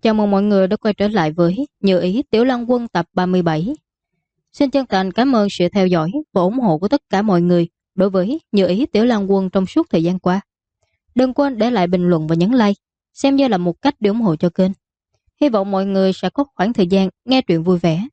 Chào mừng mọi người đã quay trở lại với Như ý Tiểu Lăng Quân tập 37. Xin chân thành cảm ơn sự theo dõi và ủng hộ của tất cả mọi người đối với Như ý Tiểu Lăng Quân trong suốt thời gian qua. Đừng quên để lại bình luận và nhấn like, xem như là một cách để ủng hộ cho kênh. Hy vọng mọi người sẽ có khoảng thời gian nghe truyện vui vẻ.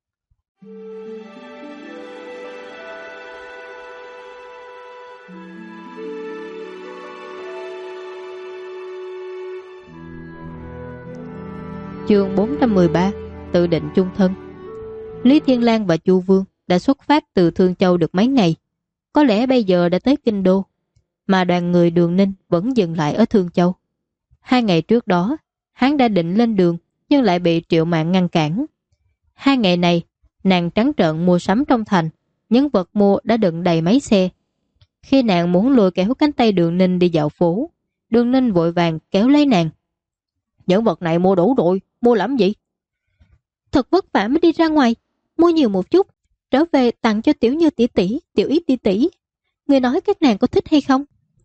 Chương 413, tự định chung thân. Lý Thiên Lang và Chu Vương đã xuất phát từ Thương Châu được mấy ngày, có lẽ bây giờ đã tới Kinh Đô, mà đoàn người Đường Ninh vẫn dừng lại ở Thương Châu. 2 ngày trước đó, hắn đã định lên đường nhưng lại bị Triệu Mạn ngăn cản. 2 ngày này, nàng trắng trợn mua sắm trong thành, những vật mua đã đựng đầy mấy xe. Khi nàng muốn lôi kéo cánh tay Đường Ninh đi dạo phố, Đường Ninh vội vàng kéo lấy nàng. Những vật này mua đủ rồi, mua làm gì? Thật vất vả mới đi ra ngoài, mua nhiều một chút, trở về tặng cho Tiểu Như tỷ tỷ, Tiểu Ý tỷ tỷ. Người nói các nàng có thích hay không?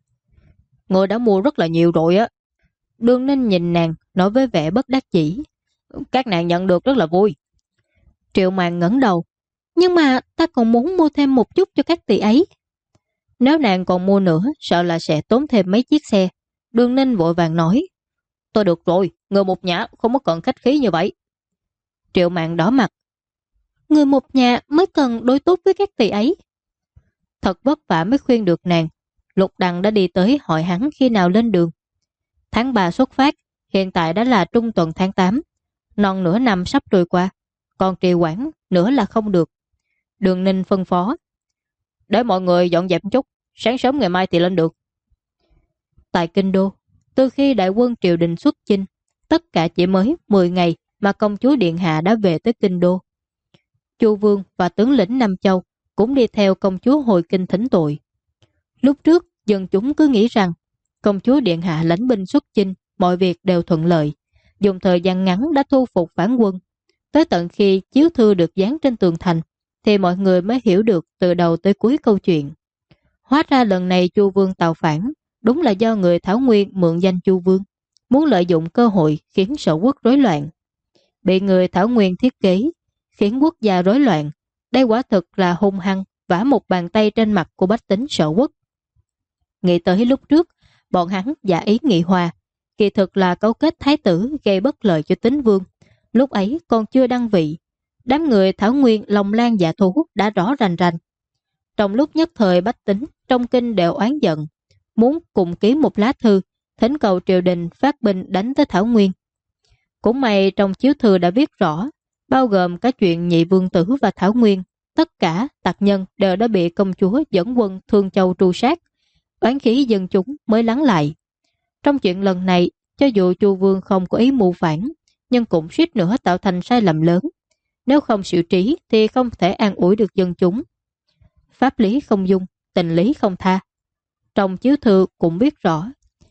Người đã mua rất là nhiều rồi á. Đường Ninh nhìn nàng, nói với vẻ bất đắc dĩ. Các nàng nhận được rất là vui. Triệu Mạn ngẩng đầu. Nhưng mà ta còn muốn mua thêm một chút cho các tỷ ấy. Nếu nàng còn mua nữa, sợ là sẽ tốn thêm mấy chiếc xe. Đường Ninh vội vàng nói. Tôi được rồi, người một nhà không có cần khách khí như vậy. Triệu Mạn đỏ mặt. Người một nhà mới cần đối tốt với các tỷ ấy. Thật vất vả mới khuyên được nàng. Lục Đằng đã đi tới hỏi hắn khi nào lên đường. Tháng 3 xuất phát, hiện tại đã là trung tuần tháng 8. Non nửa năm sắp trôi qua, còn trì hoãn nữa là không được. Đường Ninh phân phó. Để mọi người dọn dẹp một chút, sáng sớm ngày mai thì lên được. Tại Kinh Đô, từ khi đại quân triều đình xuất chinh, tất cả chỉ mới 10 ngày mà công chúa Điện Hạ đã về tới Kinh Đô. Chu Vương và tướng lĩnh Nam Châu cũng đi theo công chúa hồi kinh thỉnh tội. Lúc trước, dân chúng cứ nghĩ rằng công chúa Điện Hạ lãnh binh xuất chinh, mọi việc đều thuận lợi, dùng thời gian ngắn đã thu phục phản quân. Tới tận khi chiếu thư được dán trên tường thành, thì mọi người mới hiểu được từ đầu tới cuối câu chuyện. Hóa ra lần này Chu Vương tạo phản, đúng là do người Thảo Nguyên mượn danh Chu Vương, muốn lợi dụng cơ hội khiến sở quốc rối loạn. Bị người Thảo Nguyên thiết kế, khiến quốc gia rối loạn. Đây quả thực là hung hăng vả một bàn tay trên mặt của bách tính sở quốc. Nghĩ tới lúc trước, bọn hắn giả ý nghị hòa, kỳ thực là cấu kết thái tử gây bất lợi cho Tín Vương. Lúc ấy còn chưa đăng vị, đám người Thảo Nguyên lòng lan dạ thú đã rõ rành rành. Trong lúc nhất thời bách tính trong kinh đều oán giận, muốn cùng ký một lá thư thỉnh cầu triều đình phát binh đánh tới Thảo Nguyên. Cũng may trong chiếu thư đã viết rõ, bao gồm cả chuyện Nhị Vương Tử và Thảo Nguyên, tất cả tặc nhân đều đã bị công chúa dẫn quân Thương Châu tru sát, oán khí dân chúng mới lắng lại. Trong chuyện lần này, cho dù Chu Vương không có ý mưu phản, nhưng cũng suýt nữa tạo thành sai lầm lớn. Nếu không xử trí thì không thể an ủi được dân chúng. Pháp lý không dung, tình lý không tha. Trong chiếu thư cũng viết rõ,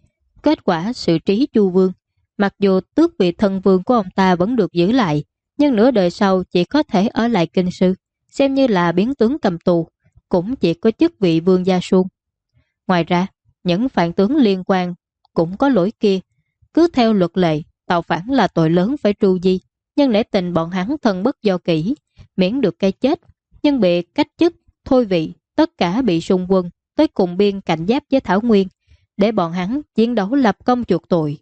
kết quả xử trí Chu Vương, mặc dù tước vị thân vương của ông ta vẫn được giữ lại, nhưng nửa đời sau chỉ có thể ở lại kinh sư, xem như là biến tướng cầm tù, cũng chỉ có chức vị vương gia suông. Ngoài ra, những phản tướng liên quan cũng có lỗi kia. Cứ theo luật lệ, tạo phản là tội lớn phải tru di, nhưng nể tình bọn hắn thân bất do kỷ, miễn được cái chết, nhưng bị cách chức, thôi vị, tất cả bị xung quân tới cùng biên cạnh giáp với Thảo Nguyên, để bọn hắn chiến đấu lập công chuộc tội.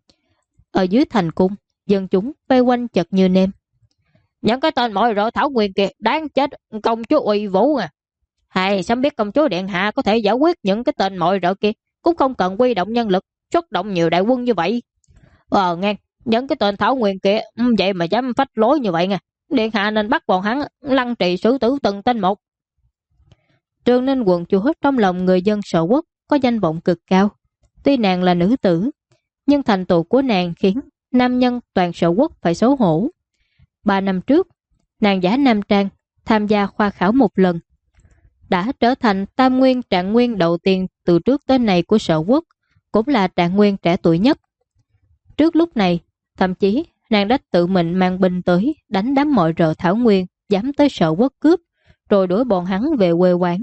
Ở dưới thành cung, dân chúng vây quanh chật như nêm. Những cái tên mọi rợ Thảo Nguyên kìa đáng chết, công chúa Uy Vũ à. Hay sớm biết công chúa Điện Hạ có thể giải quyết những cái tên mọi rợ kia, cũng không cần huy động nhân lực, xuất động nhiều đại quân như vậy. Nghe, những cái tên Thảo Nguyên kia vậy mà dám phách lối như vậy nha. Điện Hạ nên bắt bọn hắn lăng trì xử tử từng tên một. Trương Ninh quận chúa trong lòng người dân sở quốc có danh vọng cực cao. Tuy nàng là nữ tử, nhưng thành tựu của nàng khiến nam nhân toàn sở quốc phải xấu hổ. 3 năm trước, nàng giả nam trang tham gia khoa khảo một lần, đã trở thành tam nguyên trạng nguyên đầu tiên từ trước tới nay của sở quốc, cũng là trạng nguyên trẻ tuổi nhất. Trước lúc này, thậm chí nàng đã tự mình mang binh tới đánh đám mọi rợ Thảo Nguyên dám tới sở quốc cướp, rồi đuổi bọn hắn về quê quán.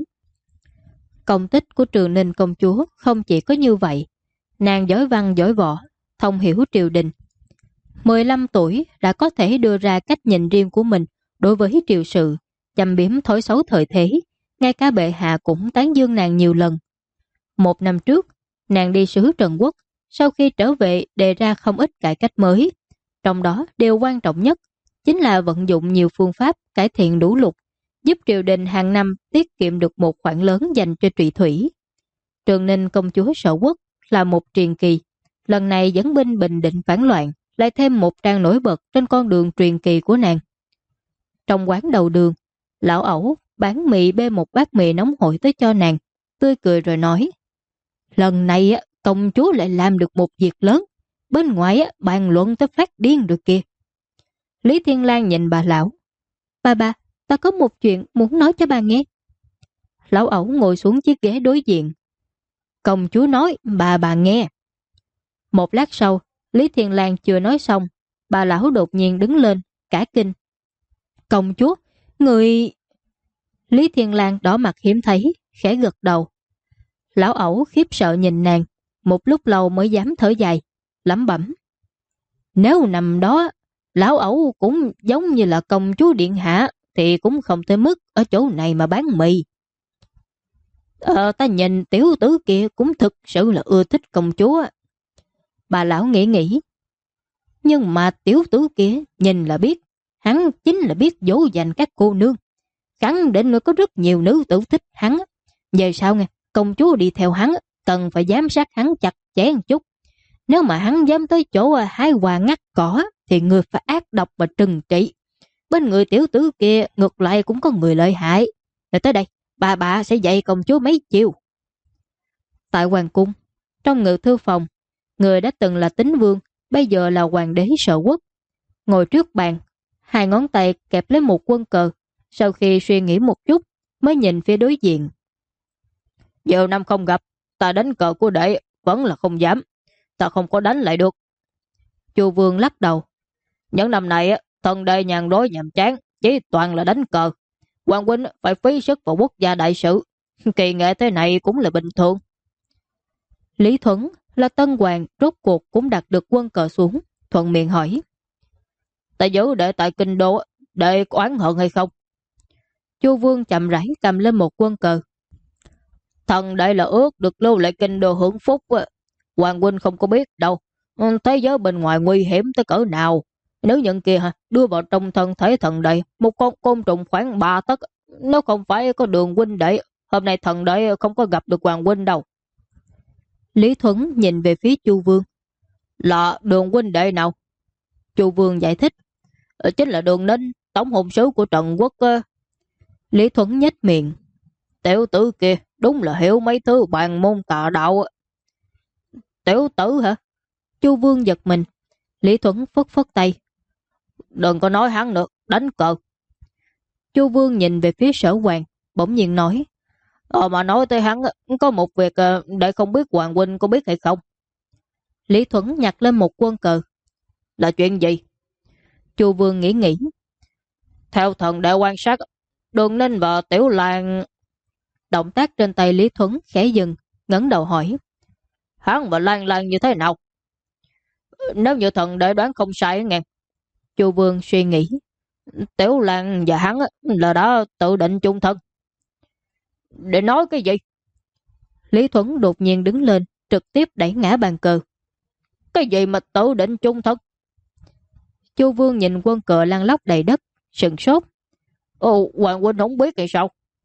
Công tích của Trường Ninh công chúa không chỉ có như vậy, nàng giỏi văn giỏi võ, thông hiểu triều đình. 15 tuổi đã có thể đưa ra cách nhìn riêng của mình đối với triều sự, châm biếm thói xấu thời thế, ngay cả bệ hạ cũng tán dương nàng nhiều lần. 1 năm trước, nàng đi sứ Trần Quốc, sau khi trở về đề ra không ít cải cách mới, trong đó điều quan trọng nhất chính là vận dụng nhiều phương pháp cải thiện lũ lụt, giúp triều đình hàng năm tiết kiệm được một khoản lớn dành cho trị thủy. Trường Ninh công chúa Sở Quốc là một truyền kỳ, lần này dẫn binh Bình Định phản loạn, lại thêm một trang nổi bật trên con đường truyền kỳ của nàng. Trong quán đầu đường, lão ẩu bán mì bê một bát mì nóng hổi tới cho nàng, tươi cười rồi nói: lần này công chúa lại làm được một việc lớn, bên ngoài bàn luận tới phát điên rồi kìa. Lý Thiên Lang nhìn bà lão: bà, ta có một chuyện muốn nói cho bà nghe. Lão ẩu ngồi xuống chiếc ghế đối diện: công chúa nói, bà nghe. Một lát sau, Lý Thiên Lang chưa nói xong, bà lão đột nhiên đứng lên, cả kinh: công chúa, người... Lý Thiên Lang đỏ mặt hiếm thấy, khẽ gật đầu. Lão ẩu khiếp sợ nhìn nàng, một lúc lâu mới dám thở dài, lẩm bẩm: nếu nằm đó, lão ẩu cũng giống như là công chúa điện hạ, thì cũng không tới mức ở chỗ này mà bán mì. Ta nhìn tiểu tử kia cũng thực sự là ưa thích công chúa. Bà lão nghĩ. Nhưng mà tiểu tử kia nhìn là biết, hắn chính là biết dỗ dành các cô nương. Khẳng định có rất nhiều nữ tử thích hắn. Về sau nghe, công chúa đi theo hắn, cần phải giám sát hắn chặt chẽ một chút. Nếu mà hắn dám tới chỗ hái hoa ngắt cỏ, thì người phải ác độc và trừng trị. Bên người tiểu tử kia ngược lại cũng có người lợi hại. Rồi tới đây, bà sẽ dạy công chúa mấy chiêu. Tại hoàng cung, trong ngự thư phòng, người đã từng là Tín Vương, bây giờ là hoàng đế Sở Quốc, ngồi trước bàn, hai ngón tay kẹp lấy một quân cờ. Sau khi suy nghĩ một chút, mới nhìn phía đối diện. Nhiều năm không gặp, ta đánh cờ của đệ vẫn là không dám, ta không có đánh lại được. Chu Vương lắc đầu: những năm này thần đệ nhàn rỗi nhàm chán, chỉ toàn là đánh cờ. Hoàng huynh phải phí sức vào quốc gia đại sự, kỳ nghệ thế này cũng là bình thường. Lý Thuấn là tân hoàng, rốt cuộc cũng đặt được quân cờ xuống, thuận miệng hỏi: ta giữ đệ tại kinh đô, đệ có oán hận hay không? Chu Vương chậm rãi cầm lên một quân cờ: thần đệ là ước được lưu lại kinh đô hưởng phúc. Hoàng huynh không có biết đâu, thế giới bên ngoài nguy hiểm tới cỡ nào. Nếu nhận kia đưa vào trong thân thể thần đệ một con côn trùng khoảng 3 tấc, nếu không phải có Đường huynh đệ, hôm nay thần đệ không có gặp được Hoàng huynh đâu. Lý Thuấn nhìn về phía Chu Vương: là Đường huynh đệ nào? Chu Vương giải thích: chính là Đường Ninh, tổng hùng sứ của Trần Quốc. Lý Thuấn nhếch miệng: tiểu tử kia đúng là hiểu mấy thứ bàn môn tà đạo. Tiểu tử hả? Chu Vương giật mình. Lý Thuấn phất tay: đừng có nói hắn nữa, đánh cờ. Chu Vương nhìn về phía Sở Hoàng, bỗng nhiên nói: mà nói tới hắn, có một việc để không biết Hoàng huynh có biết hay không. Lý Thuấn nhặt lên một quân cờ: là chuyện gì? Chu Vương nghĩ. Theo thần đệ quan sát, Đường Ninh và Tiểu Lan... Động tác trên tay Lý Thuấn khẽ dừng, ngẩng đầu hỏi: hắn và Lan như thế nào? Nếu như thần đệ đoán không sai nghe. Chu Vương suy nghĩ: Tiểu Lan và hắn là đã tự định chung thân. Để nói cái gì? Lý Thuấn đột nhiên đứng lên, trực tiếp đẩy ngã bàn cờ. Cái gì mà tự định chung thân? Chu Vương nhìn quân cờ lăn lóc đầy đất, sừng sốt. Hoàng huynh không biết hay sao?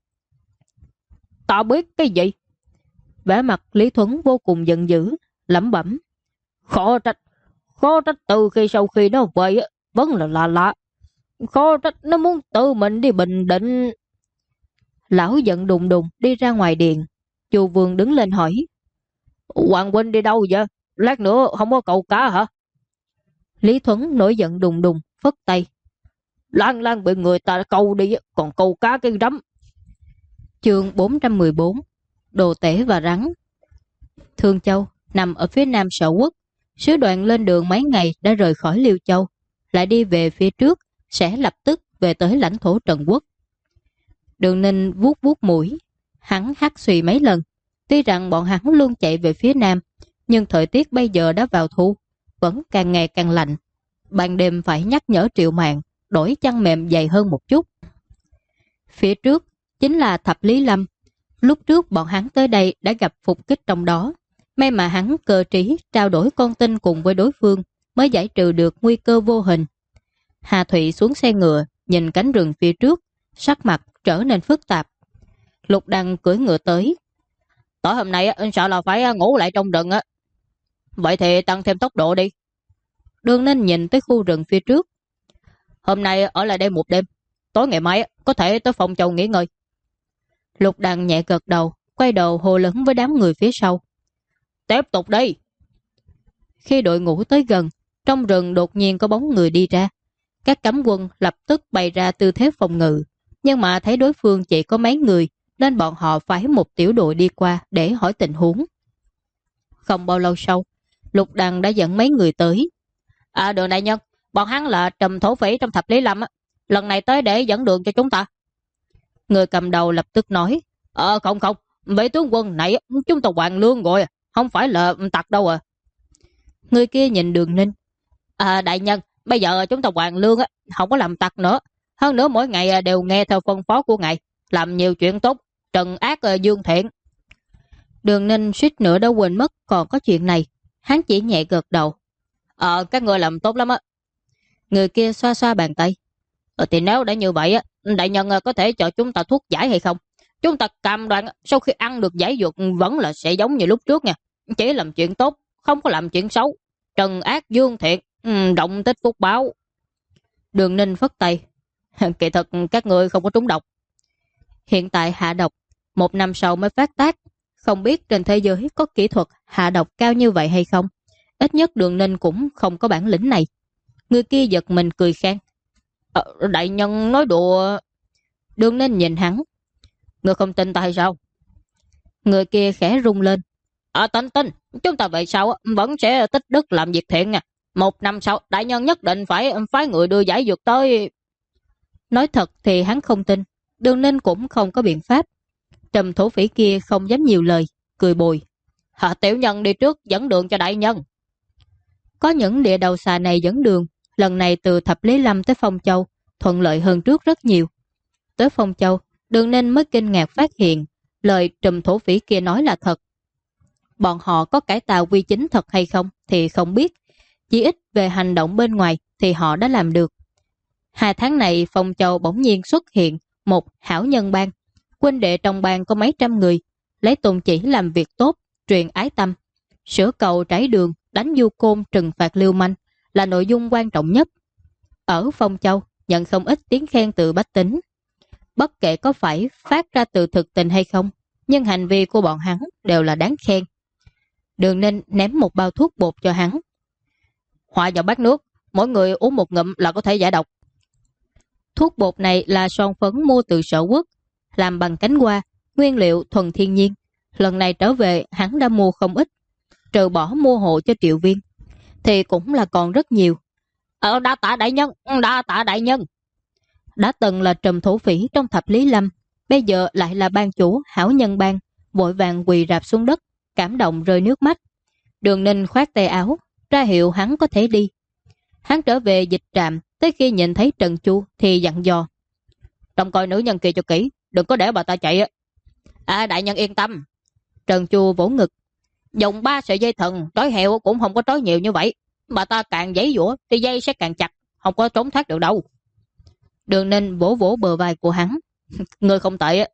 Ta biết cái gì? Vẻ mặt Lý Thuấn vô cùng giận dữ, lẩm bẩm: khó trách từ sau khi nó về vẫn là lạ. Khó trách nó muốn tự mình đi Bình Định. Lão giận đùng đùng đi ra ngoài điện. Chu Vương đứng lên hỏi: Hoàng huynh đi đâu vậy? Lát nữa không có câu cá hả? Lý Thuấn nổi giận đùng đùng, phất tay: Lan bị người ta câu đi, còn câu cá cái rắm. Chương 414: Đồ tể và rắn. Thương Châu nằm ở phía nam Sở Quốc. Sứ đoàn lên đường mấy ngày đã rời khỏi Liêu Châu, lại đi về phía trước, sẽ lập tức về tới lãnh thổ Trần Quốc. Đường Ninh vuốt vuốt mũi, hắn hắt xùy mấy lần. Tuy rằng bọn hắn luôn chạy về phía nam, nhưng thời tiết bây giờ đã vào thu, vẫn càng ngày càng lạnh. ban đêm phải nhắc nhở Triệu Mạn đổi chăn mềm dày hơn một chút. Phía trước chính là Thập Lý Lâm. Lúc trước bọn hắn tới đây đã gặp phục kích trong đó. May mà hắn cơ trí trao đổi con tin cùng với đối phương mới giải trừ được nguy cơ vô hình. Hà Thụy xuống xe ngựa, nhìn cánh rừng phía trước, sắc mặt trở nên phức tạp. Lục Đăng cưỡi ngựa tới. Tối hôm nay anh sợ là phải ngủ lại trong rừng á. Vậy thì tăng thêm tốc độ đi. Đường Ninh nhìn tới khu rừng phía trước. Hôm nay ở lại đây một đêm, tối ngày mai có thể tới Phong Châu nghỉ ngơi. Lục Đăng nhẹ gật đầu, quay đầu hô lớn với đám người phía sau. Tiếp tục đi. Khi đội ngũ tới gần, trong rừng đột nhiên có bóng người đi ra. Các cấm quân lập tức bày ra tư thế phòng ngự, nhưng mà thấy đối phương chỉ có mấy người nên bọn họ phái một tiểu đội đi qua để hỏi tình huống. Không bao lâu sau, Lục Đăng đã dẫn mấy người tới. Đường đại nhân, bọn hắn là trùm thổ phỉ trong Thập Lý Lâm á, lần này tới để dẫn đường cho chúng ta. Người cầm đầu lập tức nói. Không, vị tướng quân này chúng ta hoàn lương rồi, không phải là tặc đâu à. Người kia nhìn Đường Ninh. Đại nhân, bây giờ chúng ta hoàn lương á, không có làm tặc nữa. Hơn nữa mỗi ngày đều nghe theo phân phó của ngài, làm nhiều chuyện tốt, trừng ác dương thiện. Đường Ninh suýt nữa đã quên mất còn có chuyện này. Hắn chỉ nhẹ gật đầu. Các người làm tốt lắm á. Người kia xoa xoa bàn tay. Thì nếu đã như vậy á, đại nhân có thể cho chúng ta thuốc giải hay không? Chúng ta cam đoan sau khi ăn được giải dược vẫn là sẽ giống như lúc trước nha. Chỉ làm chuyện tốt, không có làm chuyện xấu. Trừng ác dương thiện, động tích phúc báo. Đường Ninh phất tay. Kỳ thực các người không có trúng độc. Hiện tại hạ độc, 1 năm sau mới phát tác. Không biết trên thế giới có kỹ thuật hạ độc cao như vậy hay không. Ít nhất Đường Ninh cũng không có bản lĩnh này. Người kia giật mình cười khan. Đại nhân nói đùa. Đường Ninh nhìn hắn. Người không tin ta hay sao? Người kia khẽ rung lên. Tin, chúng ta về sau vẫn sẽ tích đức làm việc thiện nha. 1 năm sau đại nhân nhất định phải phái người đưa giải dược tới. Nói thật thì hắn không tin. Đường Ninh cũng không có biện pháp. Trùm thổ phỉ kia không dám nhiều lời, cười bồi. Tiểu nhân đi trước dẫn đường cho đại nhân. Có những địa đầu xà này dẫn đường, lần này từ Thập Lý Lâm tới Phong Châu thuận lợi hơn trước rất nhiều. Tới Phong Châu, Đường Ninh mới kinh ngạc phát hiện lời trùm thổ phỉ kia nói là thật. Bọn họ có cải tạo quy chính thật hay không thì không biết, chỉ ít về hành động bên ngoài thì họ đã làm được. 2 tháng này Phong Châu bỗng nhiên xuất hiện một hảo nhân bang. Huynh đệ trong bang có mấy trăm người, lấy tôn chỉ làm việc tốt, truyền ái tâm, sửa cầu trải đường, đánh du côn, trừng phạt lưu manh là nội dung quan trọng nhất. Ở Phong Châu nhận không ít tiếng khen từ bách tính. Bất kể có phải phát ra từ thực tình hay không, nhưng hành vi của bọn hắn đều là đáng khen. Đường Ninh ném một bao thuốc bột cho hắn. Hòa vào bát nước, mỗi người uống một ngụm là có thể giải độc. Thuốc bột này là son phấn mua từ Sở Quốc, làm bằng cánh hoa, nguyên liệu thuần thiên nhiên. Lần này trở về hắn đã mua không ít, trừ bỏ mua hộ cho Triệu Viên thì cũng là còn rất nhiều. Đa tạ đại nhân, đa tạ đại nhân. Đã từng là trùm thổ phỉ trong Thập Lý Lâm, bây giờ lại là ban chủ hảo nhân bang, vội vàng quỳ rạp xuống đất, cảm động rơi nước mắt. Đường Ninh khoát tay áo, ra hiệu hắn có thể đi. Hắn trở về dịch trạm, tới khi nhìn thấy Trần Chu thì dặn dò. Trông coi nữ nhân kia cho kỹ, đừng có để bà ta chạy. Đại nhân yên tâm. Trần Chu vỗ ngực. Dùng 3 sợi dây thừng trói heo cũng không có trói nhiều như vậy. Bà ta càng giãy giụa thì dây sẽ càng chặt, không có trốn thoát được đâu. Đường Ninh vỗ vỗ bờ vai của hắn. Người không tệ.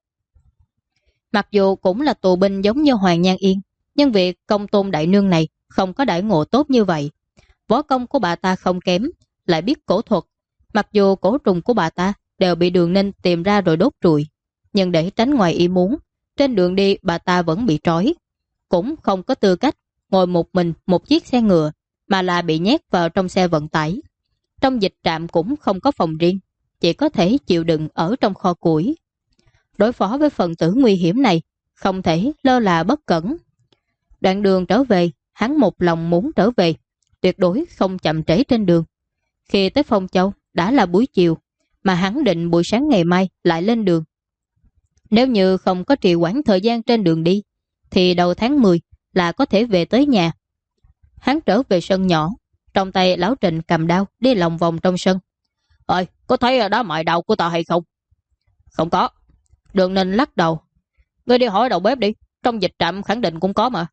Mặc dù cũng là tù binh giống như Hoàng Nhan Yên, nhưng việc công tôn đại nương này không có đãi ngộ tốt như vậy. Võ công của bà ta không kém, lại biết cổ thuật. Mặc dù cổ trùng của bà ta đều bị Đường Ninh tìm ra rồi đốt trụi, nhưng để tránh ngoài ý muốn, trên đường đi bà ta vẫn bị trói. Cũng không có tư cách ngồi một mình một chiếc xe ngựa, mà là bị nhét vào trong xe vận tải. Trong dịch trạm cũng không có phòng riêng, chỉ có thể chịu đựng ở trong kho củi. Đối phó với phần tử nguy hiểm này, không thể lơ là bất cẩn. Đoạn đường trở về, hắn một lòng muốn trở về, tuyệt đối không chậm trễ trên đường. Khi tới Phong Châu đã là buổi chiều, mà hắn định buổi sáng ngày mai lại lên đường. Nếu như không có trì hoãn thời gian trên đường đi, thì đầu tháng 10 là có thể về tới nhà. Hắn trở về sân nhỏ, Trong tay lão Trịnh cầm đao đi lòng vòng trong sân. Ơi, có thấy đá mài đao của ta hay không? Không có. Đường Ninh lắc đầu. Ngươi đi hỏi đầu bếp đi, trong dịch trạm khẳng định cũng có mà.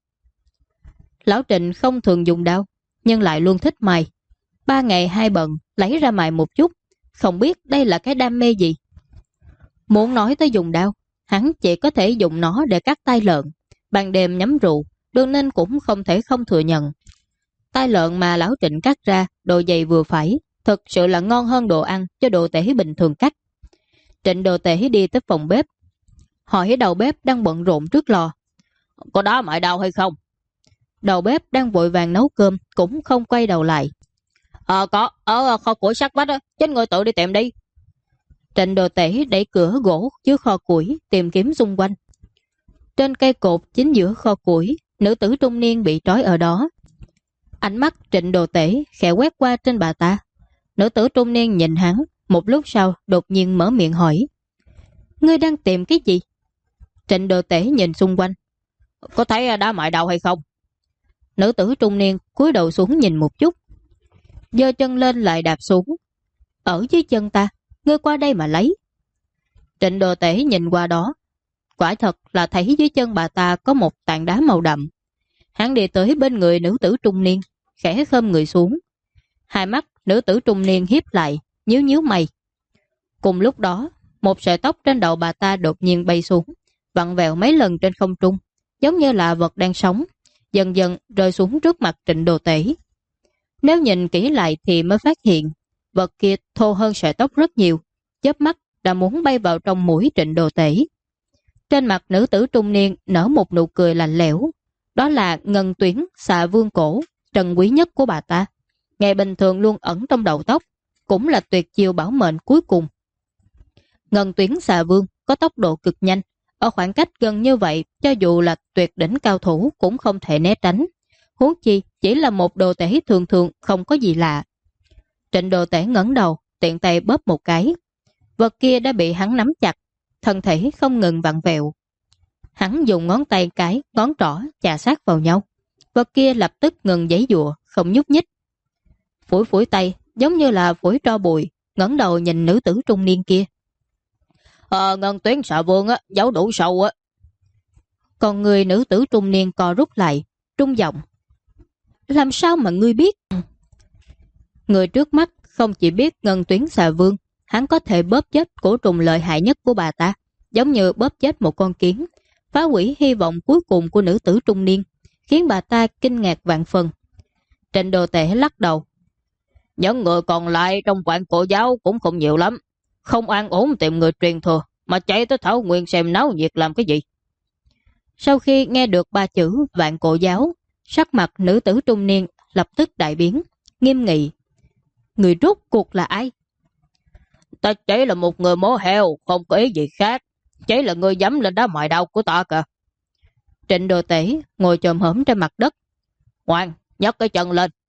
Lão Trịnh không thường dùng đao, nhưng lại luôn thích mài. 3 ngày 2 bận lấy ra mài một chút, không biết đây là cái đam mê gì. Muốn nói tới dùng đao, hắn chỉ có thể dùng nó để cắt tai lợn. Ban đêm nhắm rượu, Đường Ninh cũng không thể không thừa nhận. Tai lợn mà lão Trịnh cắt ra, độ dày vừa phải, thực sự là ngon hơn đồ ăn cho đồ tể bình thường cắt. Trịnh đồ tể đi tới phòng bếp, hỏi đầu bếp đang bận rộn trước lò. Có đá mài đao hay không? Đầu bếp đang vội vàng nấu cơm, cũng không quay đầu lại. Có, ở kho củi sát vách á, chính người tự đi tìm đi. Trịnh đồ tể đẩy cửa gỗ trước kho củi, tìm kiếm xung quanh. Trên cây cột chính giữa kho củi, nữ tử trung niên bị trói ở đó. Ánh mắt Trịnh đồ tể khẽ quét qua trên bà ta. Nữ tử trung niên nhìn hắn, một lúc sau đột nhiên mở miệng hỏi. Ngươi đang tìm cái gì? Trịnh đồ tể nhìn xung quanh. Có thấy đá mài đao hay không? Nữ tử trung niên cúi đầu xuống nhìn một chút, giơ chân lên lại đạp xuống. Ở dưới chân ta, ngươi qua đây mà lấy. Trịnh đồ tể nhìn qua đó, quả thật là thấy dưới chân bà ta có một tảng đá màu đậm. Hắn đi tới bên người nữ tử trung niên, khẽ khom người xuống. Hai mắt nữ tử trung niên hiếp lại, nhíu nhíu mày. Cùng lúc đó, một sợi tóc trên đầu bà ta đột nhiên bay xuống, vặn vẹo mấy lần trên không trung, giống như là vật đang sống, dần dần rơi xuống trước mặt Trịnh đồ tể. Nếu nhìn kỹ lại thì mới phát hiện, vật kia thô hơn sợi tóc rất nhiều, chớp mắt đã muốn bay vào trong mũi Trịnh đồ tể. Trên mặt nữ tử trung niên nở một nụ cười lạnh lẽo, đó là ngân tuyến xà vương cổ, trần quý nhất của bà ta. Ngày bình thường luôn ẩn trong đầu tóc, cũng là tuyệt chiêu bảo mệnh cuối cùng. Ngân tuyến xà vương có tốc độ cực nhanh, ở khoảng cách gần như vậy, cho dù là tuyệt đỉnh cao thủ cũng không thể né tránh. Huống chi chỉ là một đồ tể thường thường, không có gì lạ. Trịnh đồ tể ngẩng đầu, tiện tay bóp một cái. Vật kia đã bị hắn nắm chặt, thân thể không ngừng vặn vẹo. Hắn dùng ngón tay cái, ngón trỏ chà sát vào nhau. Vật kia lập tức ngừng giãy giụa, không nhúc nhích. Phủi phủi tay, giống như là phủi tro bụi, ngẩng đầu nhìn nữ tử trung niên kia. Ngân tuyến xà vương á, giấu đủ sâu á. Còn người nữ tử trung niên co rút lại, trung giọng. Làm sao mà ngươi biết? Người trước mắt không chỉ biết ngân tuyến xà vương, hắn có thể bóp chết cổ trùng lợi hại nhất của bà ta, giống như bóp chết một con kiến, phá hủy hy vọng cuối cùng của nữ tử trung niên, khiến bà ta kinh ngạc vạn phần. Trịnh đồ tể lắc đầu. Những người còn lại trong vạn cổ giáo cũng không nhiều lắm, không an ổn tìm người truyền thừa, mà chạy tới Thảo Nguyên xem náo nhiệt làm cái gì. Sau khi nghe được 3 chữ vạn cổ giáo, sắc mặt nữ tử trung niên lập tức đại biến, nghiêm nghị. Người rốt cuộc là ai? Ta chỉ là một người mổ heo, không có ý gì khác. Chỉ là người dám lên đá mài đao của ta kìa. Trịnh đồ tể ngồi chồm hổm trên mặt đất. Ngoan, nhấc cái chân lên.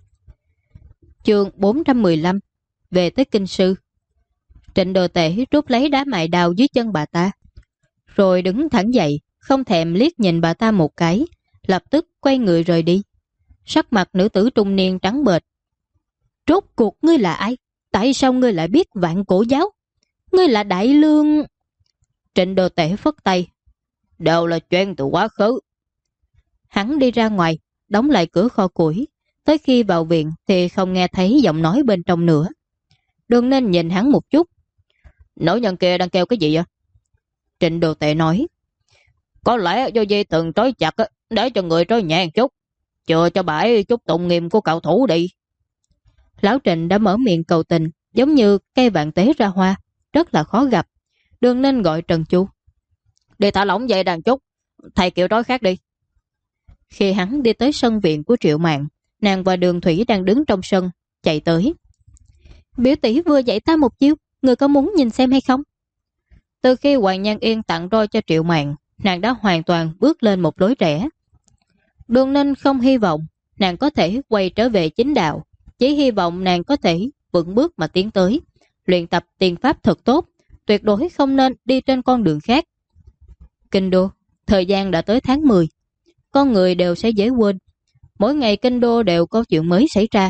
Chương 415. Về tới kinh sư. Trịnh đồ tể rút lấy đá mài đao dưới chân bà ta, rồi đứng thẳng dậy, không thèm liếc nhìn bà ta một cái, lập tức quay người rời đi. Sắc mặt nữ tử trung niên trắng bệch. Rốt cuộc ngươi là ai? Tại sao ngươi lại biết vạn cổ giáo? Ngươi là đại lương... Trịnh đồ tể phất tay. Đều là chuyện từ quá khứ. Hắn đi ra ngoài, đóng lại cửa kho củi. Tới khi vào viện thì không nghe thấy giọng nói bên trong nữa. Đường Ninh nhìn hắn một chút. Nữ nhân kia đang kêu cái gì vậy? Trịnh đồ tể nói. Có lẽ do dây từng trói chặt để cho người trói nhẹ chút, chờ cho bà ấy chút tụng nghiêm của cậu thủ đi. Lão Trịnh đã mở miệng cầu tình, giống như cây vạn tế ra hoa, rất là khó gặp. Đường Ninh gọi Trần Chu. Đi thả lỏng dây đàn chút, thầy kiểu trói khác đi. Khi hắn đi tới sân viện của Triệu Mạn, nàng và Đường Thủy đang đứng trong sân, chạy tới. Biểu tỷ vừa dạy ta một chiêu, người có muốn nhìn xem hay không? Từ khi Hoàng Nhan Yên tặng roi cho Triệu Mạn, nàng đã hoàn toàn bước lên một lối rẽ. Đường Ninh không hy vọng nàng có thể quay trở về chính đạo, chỉ hy vọng nàng có thể vững bước mà tiến tới, luyện tập tiền pháp thật tốt, tuyệt đối không nên đi trên con đường khác. Kinh đô, thời gian đã tới tháng 10, con người đều sẽ dễ quên. Mỗi ngày kinh đô đều có chuyện mới xảy ra,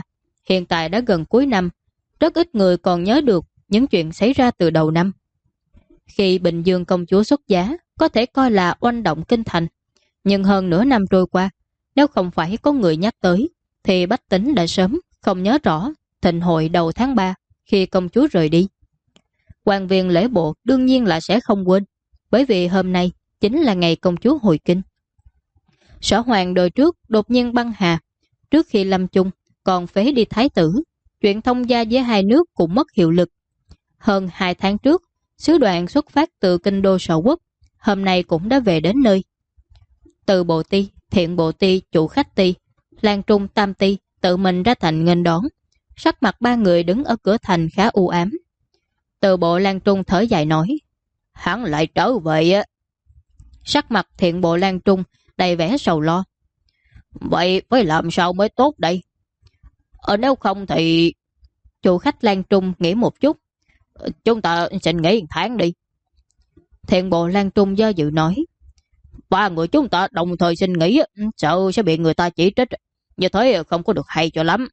hiện tại đã gần cuối năm, rất ít người còn nhớ được những chuyện xảy ra từ đầu năm. Khi Bình Dương công chúa xuất giá, có thể coi là oanh động kinh thành, nhưng hơn nửa năm trôi qua, nếu không phải có người nhắc tới, thì bách tính đã sớm không nhớ rõ thịnh hội đầu tháng 3 khi công chúa rời đi. Quan viên lễ bộ đương nhiên là sẽ không quên, bởi vì hôm nay chính là ngày công chúa hồi kinh. Sở hoàng đời trước đột nhiên băng hà, trước khi lâm chung còn phế đi thái tử, chuyện thông gia với hai nước cũng mất hiệu lực. Hơn 2 tháng trước, sứ đoàn xuất phát từ kinh đô Sở Quốc, hôm nay cũng đã về đến nơi. Từ bộ ty, thiện bộ ty, chủ khách ty, Lan Trung tam ty tự mình ra thành nghênh đón. Sắc mặt ba người đứng ở cửa thành khá u ám. Từ bộ Lan Trung thở dài nói, hắn lại trở về á. Sắc mặt thiện bộ Lan Trung đầy vẻ sầu lo. Vậy phải làm sao mới tốt đây? Nếu không thì... Chủ khách Lan Trung nghĩ một chút. Chúng ta xin nghỉ 1 tháng đi. Thiện bộ Lan Trung do dự nói, 3 người chúng ta đồng thời xin nghỉ, sợ sẽ bị người ta chỉ trích, như thế không có được hay cho lắm.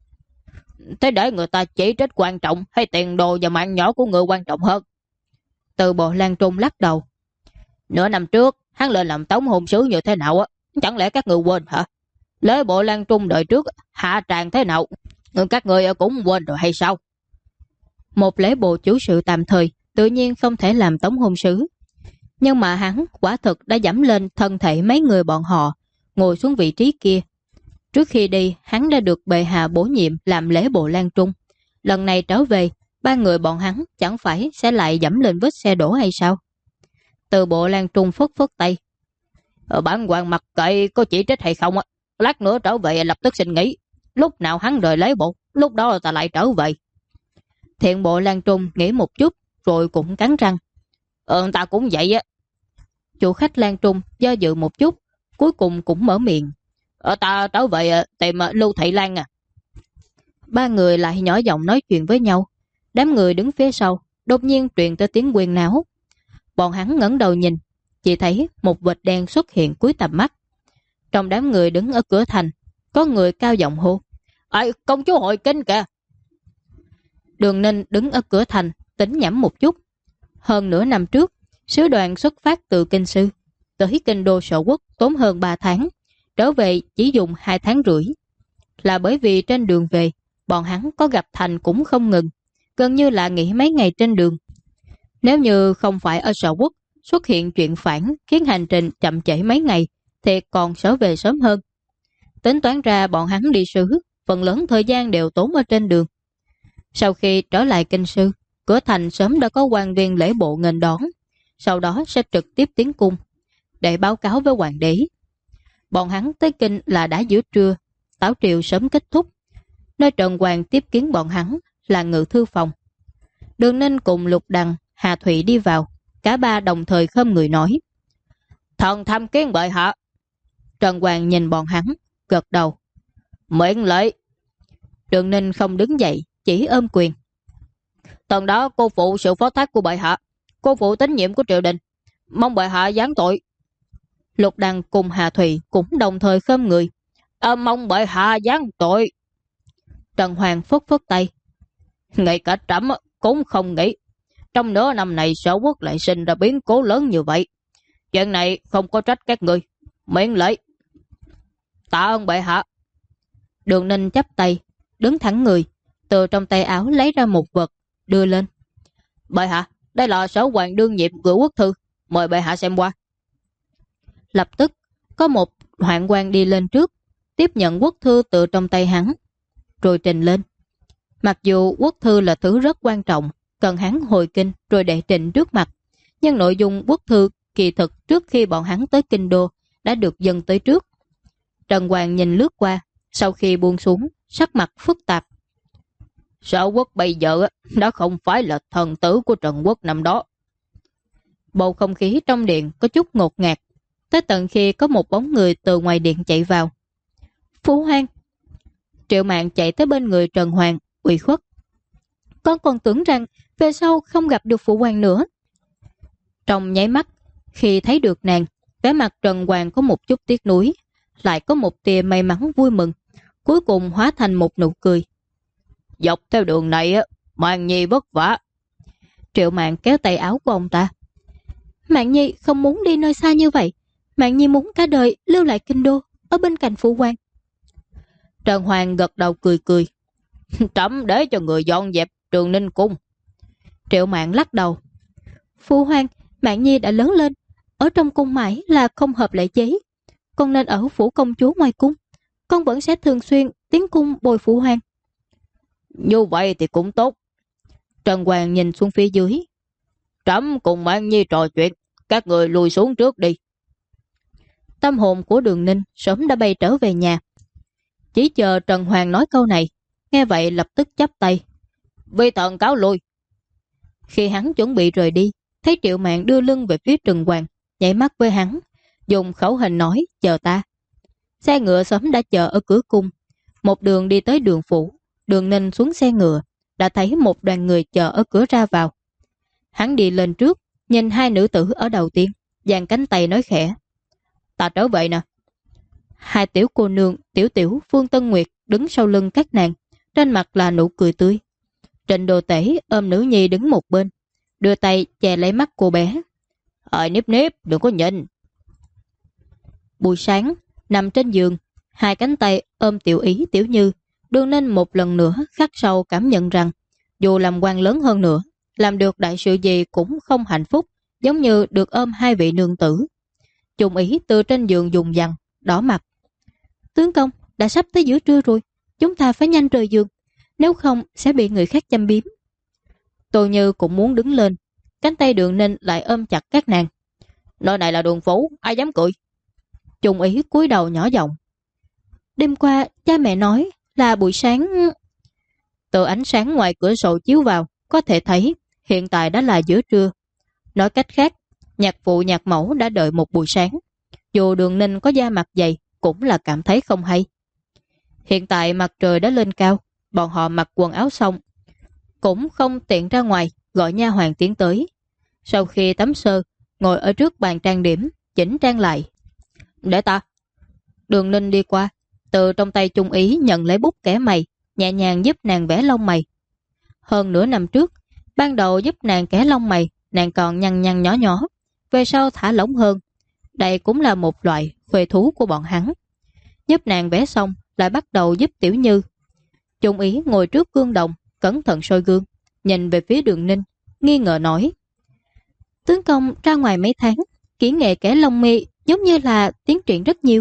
Thế để người ta chỉ trích quan trọng hay tiền đồ và mạng nhỏ của người quan trọng hơn? Từ bộ Lan Trung lắc đầu. Nửa năm trước hắn lên làm tống hôn sứ như thế nào á, chẳng lẽ các người quên hả? Lễ bộ Lan Trung đời trước hạ tràng thế nào, các người cũng quên rồi hay sao? Một lễ bộ chủ sự tạm thời tự nhiên không thể làm tống hôn sứ, nhưng mà hắn quả thực đã dẫm lên thân thể mấy người bọn họ, ngồi xuống vị trí kia. Trước khi đi, hắn đã được bệ hạ bổ nhiệm làm lễ bộ Lan Trung. Lần này trở về, 3 người bọn hắn chẳng phải sẽ lại dẫm lên vết xe đổ hay sao? Từ bộ Lan Trung phất phất tay. Bản quan mặc kệ có chỉ trích hay không á, lát nữa trở về lập tức xin nghỉ. Lúc nào hắn rời lễ bộ, lúc đó ta lại trở về. Thiện bộ Lan Trung nghĩ một chút, rồi cũng cắn răng. Ta cũng vậy á. Chủ khách Lan Trung do dự một chút, cuối cùng cũng mở miệng. Ta trở về tìm Lưu Thị Lan à. 3 người lại nhỏ giọng nói chuyện với nhau. Đám người đứng phía sau đột nhiên truyền tới tiếng quyền náo. Bọn hắn ngẩng đầu nhìn, chỉ thấy một vệt đen xuất hiện cuối tầm mắt. Trong đám người đứng ở cửa thành, có người cao giọng hô, công chúa hội kinh kìa. Đường Ninh đứng ở cửa thành, tính nhẩm một chút. Hơn nửa năm trước, sứ đoàn xuất phát từ Kinh Sư tới kinh đô Sở Quốc tốn hơn 3 tháng, trở về chỉ dùng 2 tháng rưỡi. Là bởi vì trên đường về, bọn hắn có gặp thành cũng không ngừng, gần như là nghỉ mấy ngày trên đường. Nếu như không phải ở Sở Quốc xuất hiện chuyện phản khiến hành trình chậm trễ mấy ngày, thì còn trở về sớm hơn. Tính toán ra bọn hắn đi sứ, phần lớn thời gian đều tốn ở trên đường. Sau khi trở lại Kinh Sư, cửa thành sớm đã có quan viên lễ bộ nghênh đón, sau đó sẽ trực tiếp tiến cung để báo cáo với hoàng đế. Bọn hắn tới kinh là đã giữa trưa, tảo triều sớm kết thúc. Nơi Trần Hoàng tiếp kiến bọn hắn là ngự thư phòng. Đường Ninh cùng Lục Đằng, Hà Thụy đi vào, cả ba đồng thời khom người nói, thần tham kiến bệ hạ. Trần Hoàng nhìn bọn hắn, gật đầu, mệnh lệnh. Đường Ninh không đứng dậy, chỉ ôm quyền. Tần đó cô phụ sự phó thác của bệ hạ, cô phụ tín nhiệm của triều đình, mong bệ hạ giáng tội. Lục Đằng cùng Hà Thụy cũng đồng thời khom người, mong bệ hạ giáng tội. Trần Hoàng phất phất tay, ngay cả trẫm cũng không nghĩ trong nửa năm này Sở Quốc lại sinh ra biến cố lớn như vậy. Chuyện này không có trách các người, miễn lệnh. Tạ ơn bệ hạ. Đường Ninh chắp tay, đứng thẳng người, từ trong tay áo lấy ra một vật, đưa lên. Bệ hạ, đây là Sở Hoàng đương nhiệm gửi quốc thư, mời bệ hạ xem qua. Lập tức có một hoạn quan đi lên trước, tiếp nhận quốc thư từ trong tay hắn, rồi trình lên. Mặc dù quốc thư là thứ rất quan trọng, cần hắn hồi kinh rồi để trình trước mặt, nhưng nội dung quốc thư kỳ thực trước khi bọn hắn tới kinh đô đã được dâng tới trước. Trần Hoàng nhìn lướt qua, sau khi buông xuống, sắc mặt phức tạp. Sở Quốc bây giờ đã không phải là thần tử của Trần Quốc năm đó. Bầu không khí trong điện có chút ngột ngạt, tới tận khi có một bóng người từ ngoài điện chạy vào. Phụ hoàng! Triệu Mạn chạy tới bên người Trần Hoàng, ủy khuất. Con còn tưởng rằng về sau không gặp được phụ hoàng nữa. Trong nháy mắt, khi thấy được nàng, vẻ mặt Trần Hoàng có một chút tiếc nuối, lại có một tia may mắn vui mừng, cuối cùng hóa thành một nụ cười, Dọc theo đường này á, Mạn Nhi vất vả. Triệu Mạn kéo tay áo của ông ta. Mạn Nhi không muốn đi nơi xa như vậy. Mạn Nhi muốn cả đời lưu lại kinh đô, ở bên cạnh phụ hoàng. Trần Hoàng gật đầu cười cười. Trẫm để cho người dọn dẹp Trường Ninh Cung. Triệu Mạn lắc đầu. Phụ hoàng, Mạn Nhi đã lớn lên, ở trong cung mãi là không hợp lệ chế. Con nên ở phủ công chúa ngoài cung. Con vẫn sẽ thường xuyên tiến cung bồi phụ hoàng. Như vậy thì cũng tốt. Trần Hoàng nhìn xuống phía dưới. Trẫm cùng Mạn Nhi trò chuyện, các người lùi xuống trước đi. Tâm hồn của Đường Ninh sớm đã bay trở về nhà. Chỉ chờ Trần Hoàng nói câu này, nghe vậy lập tức chắp tay. Vi thần cáo lui. Khi hắn chuẩn bị rời đi, thấy Triệu Mạn đưa lưng về phía Trần Hoàng, nhảy mắt với hắn, dùng khẩu hình nói chờ ta. Xe ngựa sớm đã chờ ở cửa cung. Một đường đi tới đường phủ. Đường Ninh xuống xe ngựa, đã thấy một đoàn người chờ ở cửa ra vào. Hắn đi lên trước, nhìn hai nữ tử ở đầu tiên, dang cánh tay nói khẽ. Ta trở vậy nè. Hai tiểu cô nương Tiểu Tiểu, Phương Tân Nguyệt đứng sau lưng các nàng, trên mặt là nụ cười tươi. Trịnh Đồ Tể ôm nữ nhi đứng một bên, đưa tay che lấy mắt cô bé. Nếp nếp, đừng có nhìn. Buổi sáng, nằm trên giường, hai cánh tay ôm Tiểu Ý Tiểu Như, Đường Ninh một lần nữa khắc sâu cảm nhận rằng dù làm quan lớn hơn nữa, làm được đại sự gì cũng không hạnh phúc, giống như được ôm hai vị nương tử. Trung Ý từ trên giường dùng dằn, đỏ mặt. Tướng công, đã sắp tới giữa trưa rồi, chúng ta phải nhanh rời giường, nếu không sẽ bị người khác châm biếm. Tô Như cũng muốn đứng lên, cánh tay Đường Ninh lại ôm chặt các nàng. Nơi này là đường phố, ai dám cười. Trung Ý cúi đầu nhỏ giọng. Đêm qua cha mẹ nói là buổi sáng. Từ ánh sáng ngoài cửa sổ chiếu vào, có thể thấy hiện tại đã là giữa trưa. Nói cách khác, nhạc phụ nhạc mẫu đã đợi một buổi sáng. Dù Đường Ninh có da mặt dày, cũng là cảm thấy không hay. Hiện tại mặt trời đã lên cao, bọn họ mặc quần áo xong, cũng không tiện ra ngoài, gọi nha hoàn tiến tới. Sau khi tắm sơ, ngồi ở trước bàn trang điểm, chỉnh trang lại. Để ta. Đường Ninh đi qua, từ trong tay Trung Ý nhận lấy bút kẻ mày, nhẹ nhàng giúp nàng vẽ lông mày. Hơn nửa năm trước, ban đầu giúp nàng kẻ lông mày, nàng còn nhăn nhăn nhỏ nhỏ, về sau thả lỏng hơn. Đây cũng là một loại khuê thú của bọn hắn. Giúp nàng vẽ xong, lại bắt đầu giúp Tiểu Như. Trung Ý ngồi trước gương đồng, cẩn thận soi gương, nhìn về phía Đường Ninh, nghi ngờ nói. Tướng công ra ngoài mấy tháng, kỹ nghệ kẻ lông mi giống như là tiến triển rất nhiều.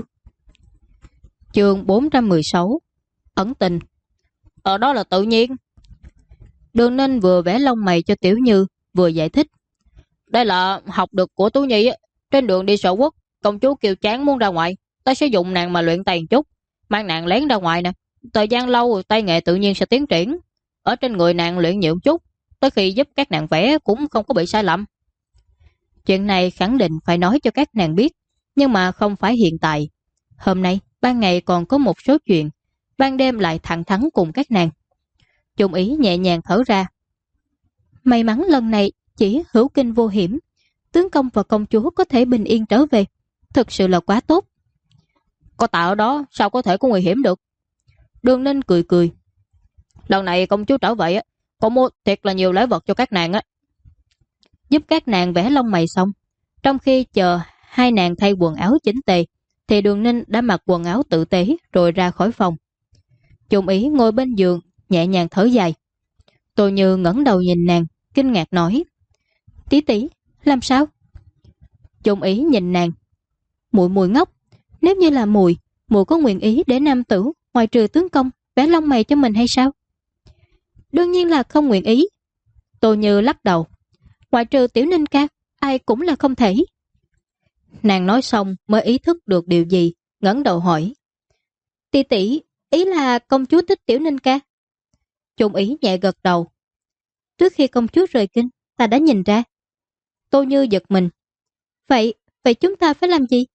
Chương 416 Ẩn tình. Ở đó là tự nhiên. Đường Ninh vừa vẽ lông mày cho Tiểu Như, vừa giải thích. Đây là học được của Tú Nhi. Trên đường đi Sở Quốc, công chúa kêu chán muốn ra ngoài, ta sẽ dùng nàng mà luyện tay chút, mang nàng lén ra ngoài nè. Thời gian lâu, tay nghệ tự nhiên sẽ tiến triển. Ở trên người nàng luyện nhiều chút, tới khi giúp các nàng vẽ cũng không có bị sai lầm. Chuyện này khẳng định phải nói cho các nàng biết, nhưng mà không phải hiện tại. Hôm nay, ban ngày còn có một số chuyện, ban đêm lại thẳng thắn cùng các nàng. Trung Ý nhẹ nhàng thở ra. May mắn lần này chỉ hữu kinh vô hiểm, tướng công và công chúa có thể bình yên trở về, thực sự là quá tốt. Có tạ ở đó, sao có thể có nguy hiểm được? Đường Ninh cười cười. Lần này công chúa trở về, con mua thiệt là nhiều lễ vật cho các nàng á. Giúp các nàng vẽ lông mày xong, trong khi chờ hai nàng thay quần áo chỉnh tề, thì Đường Ninh đã mặc quần áo tử tế rồi ra khỏi phòng. Trung Ý ngồi bên giường, nhẹ nhàng thở dài. Tô Như ngẩng đầu nhìn nàng, kinh ngạc nói. Tỷ tỷ, làm sao? Trung Ý nhìn nàng. Muội muội ngốc, nếu như là muội có nguyện ý để nam tử ngoài trừ tướng công vẽ lông mày cho mình hay sao? Đương nhiên là không nguyện ý. Tô Như lắc đầu. Ngoại trừ Tiểu Ninh ca, ai cũng là không thể. Nàng nói xong mới ý thức được điều gì, ngẩng đầu hỏi. Tỷ tỷ, ý là công chúa thích Tiểu Ninh ca? Trung Ý nhẹ gật đầu. Trước khi công chúa rời kinh, ta đã nhìn ra. Tô Như giật mình. Vậy chúng ta phải làm gì?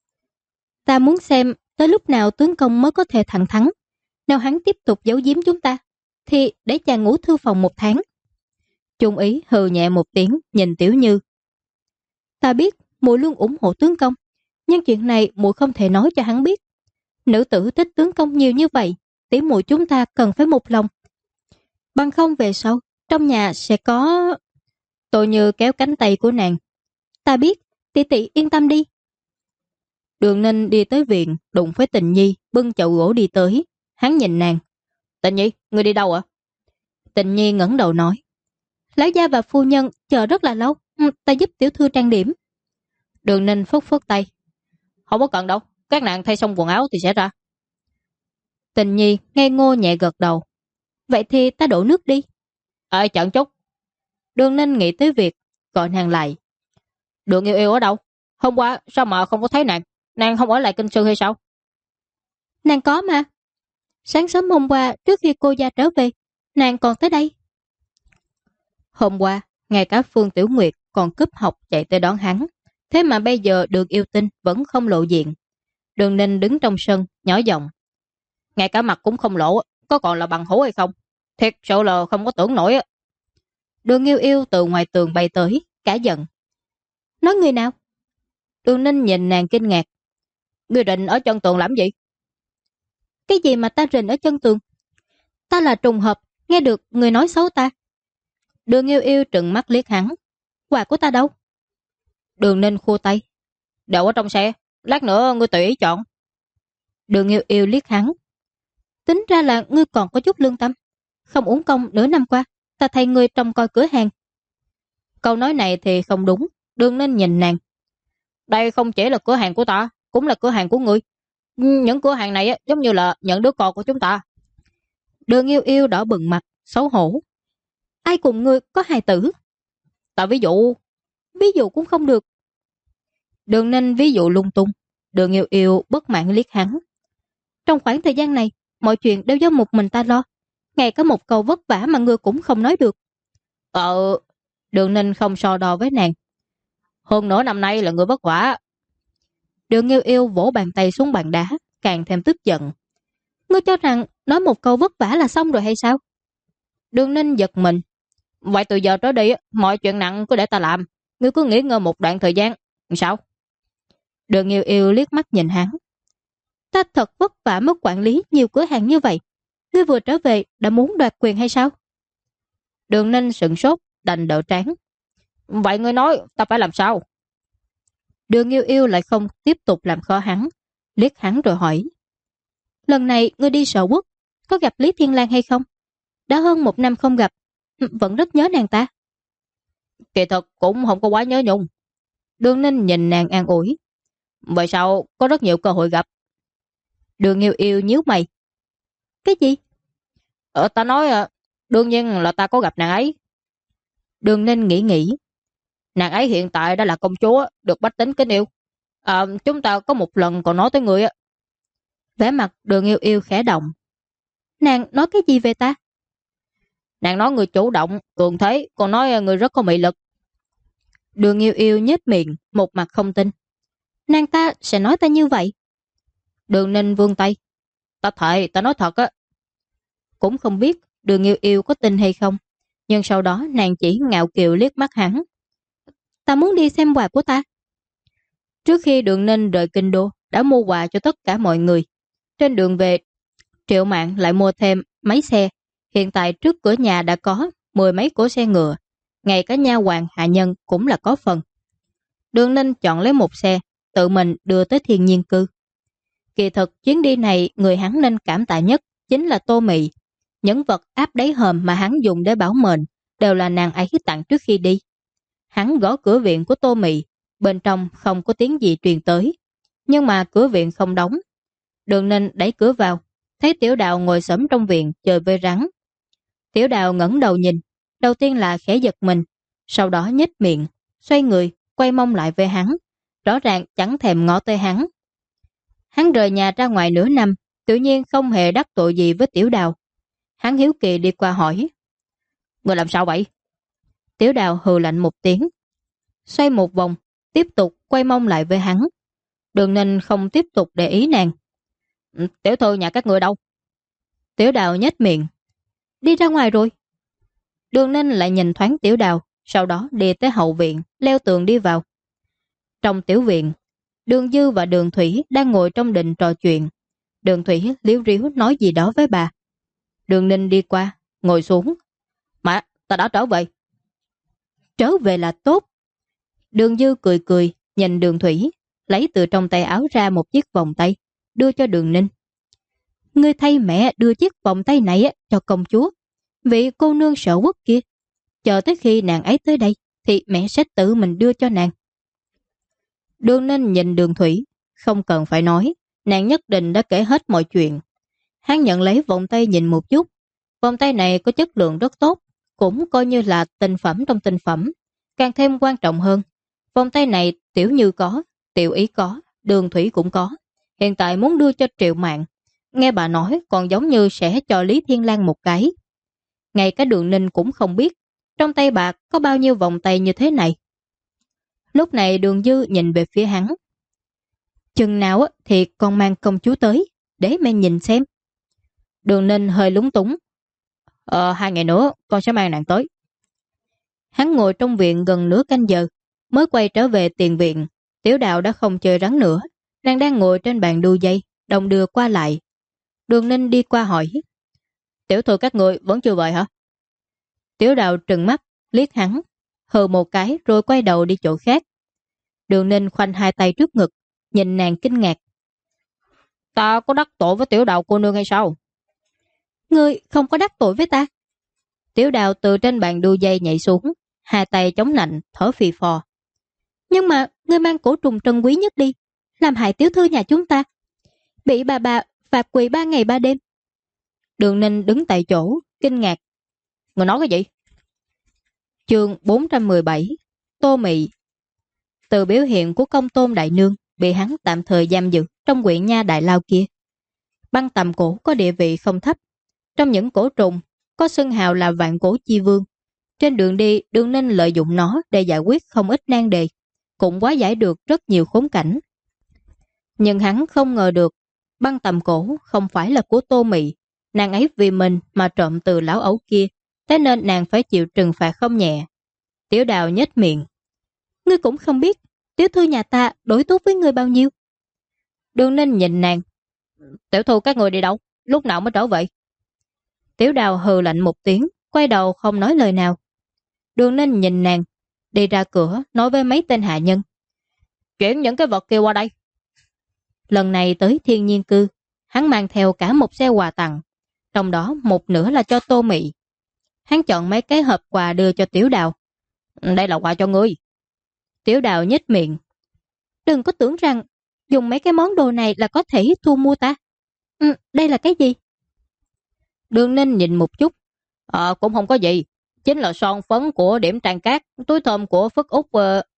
Ta muốn xem tới lúc nào tướng công mới có thể thẳng thắn. Nếu hắn tiếp tục giấu giếm chúng ta, thì để chàng ngủ thư phòng 1 tháng. Trung Ý hừ nhẹ một tiếng, nhìn Tiểu Như. Ta biết muội luôn ủng hộ tướng công, nhưng chuyện này muội không thể nói cho hắn biết. Nữ tử thích tướng công nhiều như vậy, tỷ muội chúng ta cần phải một lòng. Bằng không về sau, trong nhà sẽ có... Tôi Như kéo cánh tay của nàng. Ta biết, tỷ tỷ yên tâm đi. Đường Ninh đi tới viện, đụng với Tình Nhi, bưng chậu gỗ đi tới. Hắn nhìn nàng. Tình Nhi, ngươi đi đâu ạ? Tình Nhi ngẩng đầu nói. Lão gia và phu nhân chờ rất là lâu, ta giúp tiểu thư trang điểm. Đường Ninh phất phất tay. Không có cần đâu, các nàng thay xong quần áo thì sẽ ra. Tình Nhi ngây ngô nhẹ gật đầu. Vậy thì ta đổ nước đi. Chậm chút. Đường Ninh nghĩ tới việc gọi nàng lại. Đường Yêu Yêu ở đâu? Hôm qua sao mà không có thấy nàng? Nàng không ở lại Kinh Sư hay sao? Nàng có mà. Sáng sớm hôm qua trước khi cô gia trở về, nàng còn tới đây. Hôm qua, ngay cả Phương Tiểu Nguyệt còn cúp học chạy tới đón hắn. Thế mà bây giờ Đường Yêu Tinh vẫn không lộ diện. Đường Ninh đứng trong sân, nhỏ giọng. Ngay cả mặt cũng không lộ, có còn là bằng hữu hay không? Thiệt sự là không có tưởng nổi. Đường Yêu Yêu từ ngoài tường bay tới, cả giận. Nói người nào? Đường Ninh nhìn nàng kinh ngạc. Người rình ở chân tường làm gì? Cái gì mà ta rình ở chân tường? Ta là trùng hợp, nghe được người nói xấu ta. Đường Yêu Yêu trừng mắt liếc hắn. Quà của ta đâu? Đường Ninh khua tay. Đậu ở trong xe, lát nữa ngươi tùy ý chọn. Đường Yêu Yêu liếc hắn. Tính ra là ngươi còn có chút lương tâm. Không uổng công nửa năm qua, ta thay ngươi trông coi cửa hàng. Câu nói này thì không đúng. Đường Ninh nhìn nàng. Đây không chỉ là cửa hàng của ta, cũng là cửa hàng của ngươi. Những cửa hàng này giống như là những đứa con của chúng ta. Đường Yêu Yêu đỏ bừng mặt, xấu hổ. Ai cùng ngươi có hài tử? Ta ví dụ cũng không được. Đường Ninh ví dụ lung tung. Đường Yêu Yêu bất mãn liếc hắn. Trong khoảng thời gian này, mọi chuyện đều do một mình ta lo. Ngay cả một câu vất vả mà ngươi cũng không nói được. Đường Ninh không so đo với nàng. Hơn nữa năm nay là ngươi vất vả. Đường Yêu Yêu vỗ bàn tay xuống bàn đá, càng thêm tức giận. Ngươi cho rằng nói một câu vất vả là xong rồi hay sao? Đường Ninh giật mình. Vậy từ giờ trở đi, mọi chuyện nặng cứ để ta làm. Ngươi cứ nghỉ ngơi một đoạn thời gian. Sao? Đường Yêu Yêu liếc mắt nhìn hắn. Ta thật vất vả mới quản lý nhiều cửa hàng như vậy. Ngươi vừa trở về đã muốn đoạt quyền hay sao? Đường Ninh sửng sốt, đành đỡ trán. Vậy ngươi nói ta phải làm sao? Đường Yêu Yêu lại không tiếp tục làm khó hắn, liếc hắn rồi hỏi. Lần này ngươi đi Sở Quốc, có gặp Lý Thiên Lang hay không? Đã hơn 1 năm không gặp, vẫn rất nhớ nàng ta. Kỳ thực cũng không có quá nhớ nhung. Đường Ninh nhìn nàng an ủi. Vậy sao có rất nhiều cơ hội gặp? Đường Yêu Yêu nhíu mày. Cái gì? Ta nói đương nhiên là ta có gặp nàng ấy. Đường Ninh nghĩ. Nàng ấy hiện tại đã là công chúa, được bách tính kính yêu. Chúng ta có một lần còn nói tới người á. Vẻ mặt Đường Yêu Yêu khẽ động. Nàng nói cái gì về ta? Nàng nói người chủ động, cường thế, còn nói người rất có mị lực. Đường Yêu Yêu nhếch miệng, một mặt không tin. Nàng ta sẽ nói ta như vậy? Đường Ninh vươn tay. Ta thề, ta nói thật á. Cũng không biết Đường Yêu Yêu có tin hay không, nhưng sau đó nàng chỉ ngạo kiều liếc mắt hắn. Ta muốn đi xem quà của ta. Trước khi Đường Ninh rời kinh đô, đã mua quà cho tất cả mọi người. Trên đường về, Triệu Mạn lại mua thêm mấy xe. Hiện tại trước cửa nhà đã có 10 mấy cỗ xe ngựa. Ngay cả nha hoàn hạ nhân cũng là có phần. Đường Ninh chọn lấy một xe, tự mình đưa tới Thiên Nhiên Cư. Kỳ thực chuyến đi này người hắn nên cảm tạ nhất chính là Tô Mị. Những vật áp đáy hòm mà hắn dùng để bảo mệnh đều là nàng ấy tặng trước khi đi. Hắn gõ cửa viện của Tô Mị, bên trong không có tiếng gì truyền tới, nhưng mà cửa viện không đóng. Đường Ninh đẩy cửa vào, thấy Tiểu Đào ngồi xổm trong viện chơi với rắn. Tiểu Đào ngẩng đầu nhìn, đầu tiên là khẽ giật mình, sau đó nhếch miệng, xoay người, quay mông lại với hắn, rõ ràng chẳng thèm ngó tới hắn. Hắn rời nhà ra ngoài nửa năm, tự nhiên không hề đắc tội gì với Tiểu Đào. Hắn hiếu kỳ đi qua hỏi. Người làm sao vậy? Tiểu Đào hừ lạnh một tiếng, xoay một vòng, tiếp tục quay mông lại với hắn. Đường Ninh không tiếp tục để ý nàng. Tiểu thư nhà các người đâu? Tiểu Đào nhếch miệng. Đi ra ngoài rồi. Đường Ninh lại nhìn thoáng Tiểu Đào, sau đó đi tới hậu viện, leo tường đi vào. Trong tiểu viện, Đường Dư và Đường Thủy đang ngồi trong đình trò chuyện. Đường Thủy liếu riếu nói gì đó với bà. Đường Ninh đi qua, ngồi xuống, ta đã trở về. Trở về là tốt. Đường Dư cười cười, nhìn Đường Thủy, lấy từ trong tay áo ra một chiếc vòng tay, đưa cho Đường Ninh. Ngươi thay mẹ đưa chiếc vòng tay này cho công chúa, vị cô nương Sở Quốc kia. Chờ tới khi nàng ấy tới đây, thì mẹ sẽ tự mình đưa cho nàng. Đường Ninh nhìn Đường Thủy, không cần phải nói, nàng nhất định đã kể hết mọi chuyện. Hắn nhận lấy vòng tay nhìn một chút. Vòng tay này có chất lượng rất tốt, cũng coi như là tinh phẩm trong tinh phẩm. Càng thêm quan trọng hơn, vòng tay này Tiểu Như có, Tiểu Ý có, Đường Thủy cũng có. Hiện tại muốn đưa cho Triệu Mạn. Nghe bà nói còn giống như sẽ cho Lý Thiên Lang một cái. Ngay cả Đường Ninh cũng không biết trong tay bà có bao nhiêu vòng tay như thế này. Lúc này Đường Dư nhìn về phía hắn. Chừng nào thì con mang công chúa tới, để mẹ nhìn xem. Đường Ninh hơi lúng túng. 2 ngày nữa con sẽ mang nàng tới. Hắn ngồi trong viện gần nửa canh giờ, mới quay trở về tiền viện. Tiểu Đạo đã không chơi rắn nữa, nàng đang ngồi trên bàn đu dây, đồng đưa qua lại. Đường Ninh đi qua hỏi. Tiểu thư các người vẫn chưa về hả? Tiểu Đạo trừng mắt, liếc hắn, hừ một cái rồi quay đầu đi chỗ khác. Đường Ninh khoanh hai tay trước ngực, nhìn nàng kinh ngạc. Ta có đắc tội với Tiểu Đạo cô nương hay sao? Ngươi không có đắc tội với ta. Tiểu Đạo từ trên bàn đu dây nhảy xuống, hai tay chống nạnh, thở phì phò. Nhưng mà ngươi mang cổ trùng trân quý nhất đi, làm hại tiểu thư nhà chúng ta, bị bà phạt quỳ 3 ngày 3 đêm. Đường Ninh đứng tại chỗ, kinh ngạc. Ngươi nói cái gì? Chương 417 Tô Mị. Từ biểu hiện của công tôn đại nương bị hắn tạm thời giam giữ trong quyện nha đại lao kia. Băng tầm cổ có địa vị không thấp. Trong những cổ trùng có xưng hào là vạn cổ chi vương. Trên đường đi, Đường Ninh lợi dụng nó để giải quyết không ít nan đề, cũng hóa giải được rất nhiều khốn cảnh. Nhưng hắn không ngờ được băng tầm cổ không phải là của Tô Mị. Nàng ấy vì mình mà trộm từ lão ấu kia, thế nên nàng phải chịu trừng phạt không nhẹ. Tiểu Đạo nhếch miệng. Ngươi cũng không biết tiểu thư nhà ta đối tốt với ngươi bao nhiêu. Đường Ninh nhìn nàng. Tiểu thư các người đi đâu? Lúc nào mới trở về? Tiểu Đạo hừ lạnh một tiếng, quay đầu không nói lời nào. Đường Ninh nhìn nàng, đi ra cửa nói với mấy tên hạ nhân. Chuyển những cái vật kia qua đây. Lần này tới Thiên Nhiên Cư, hắn mang theo cả một xe quà tặng, trong đó một nửa là cho Tô Mị. Hắn chọn mấy cái hộp quà đưa cho Tiểu Đạo. Đây là quà cho ngươi. Tiểu Đạo nhếch miệng. Đừng có tưởng rằng dùng mấy cái món đồ này là có thể thu mua ta. Đây là cái gì? Đường Ninh nhìn một chút. Cũng không có gì. Chính là son phấn của Điểm Trang Cát, túi thơm của Phất Úc.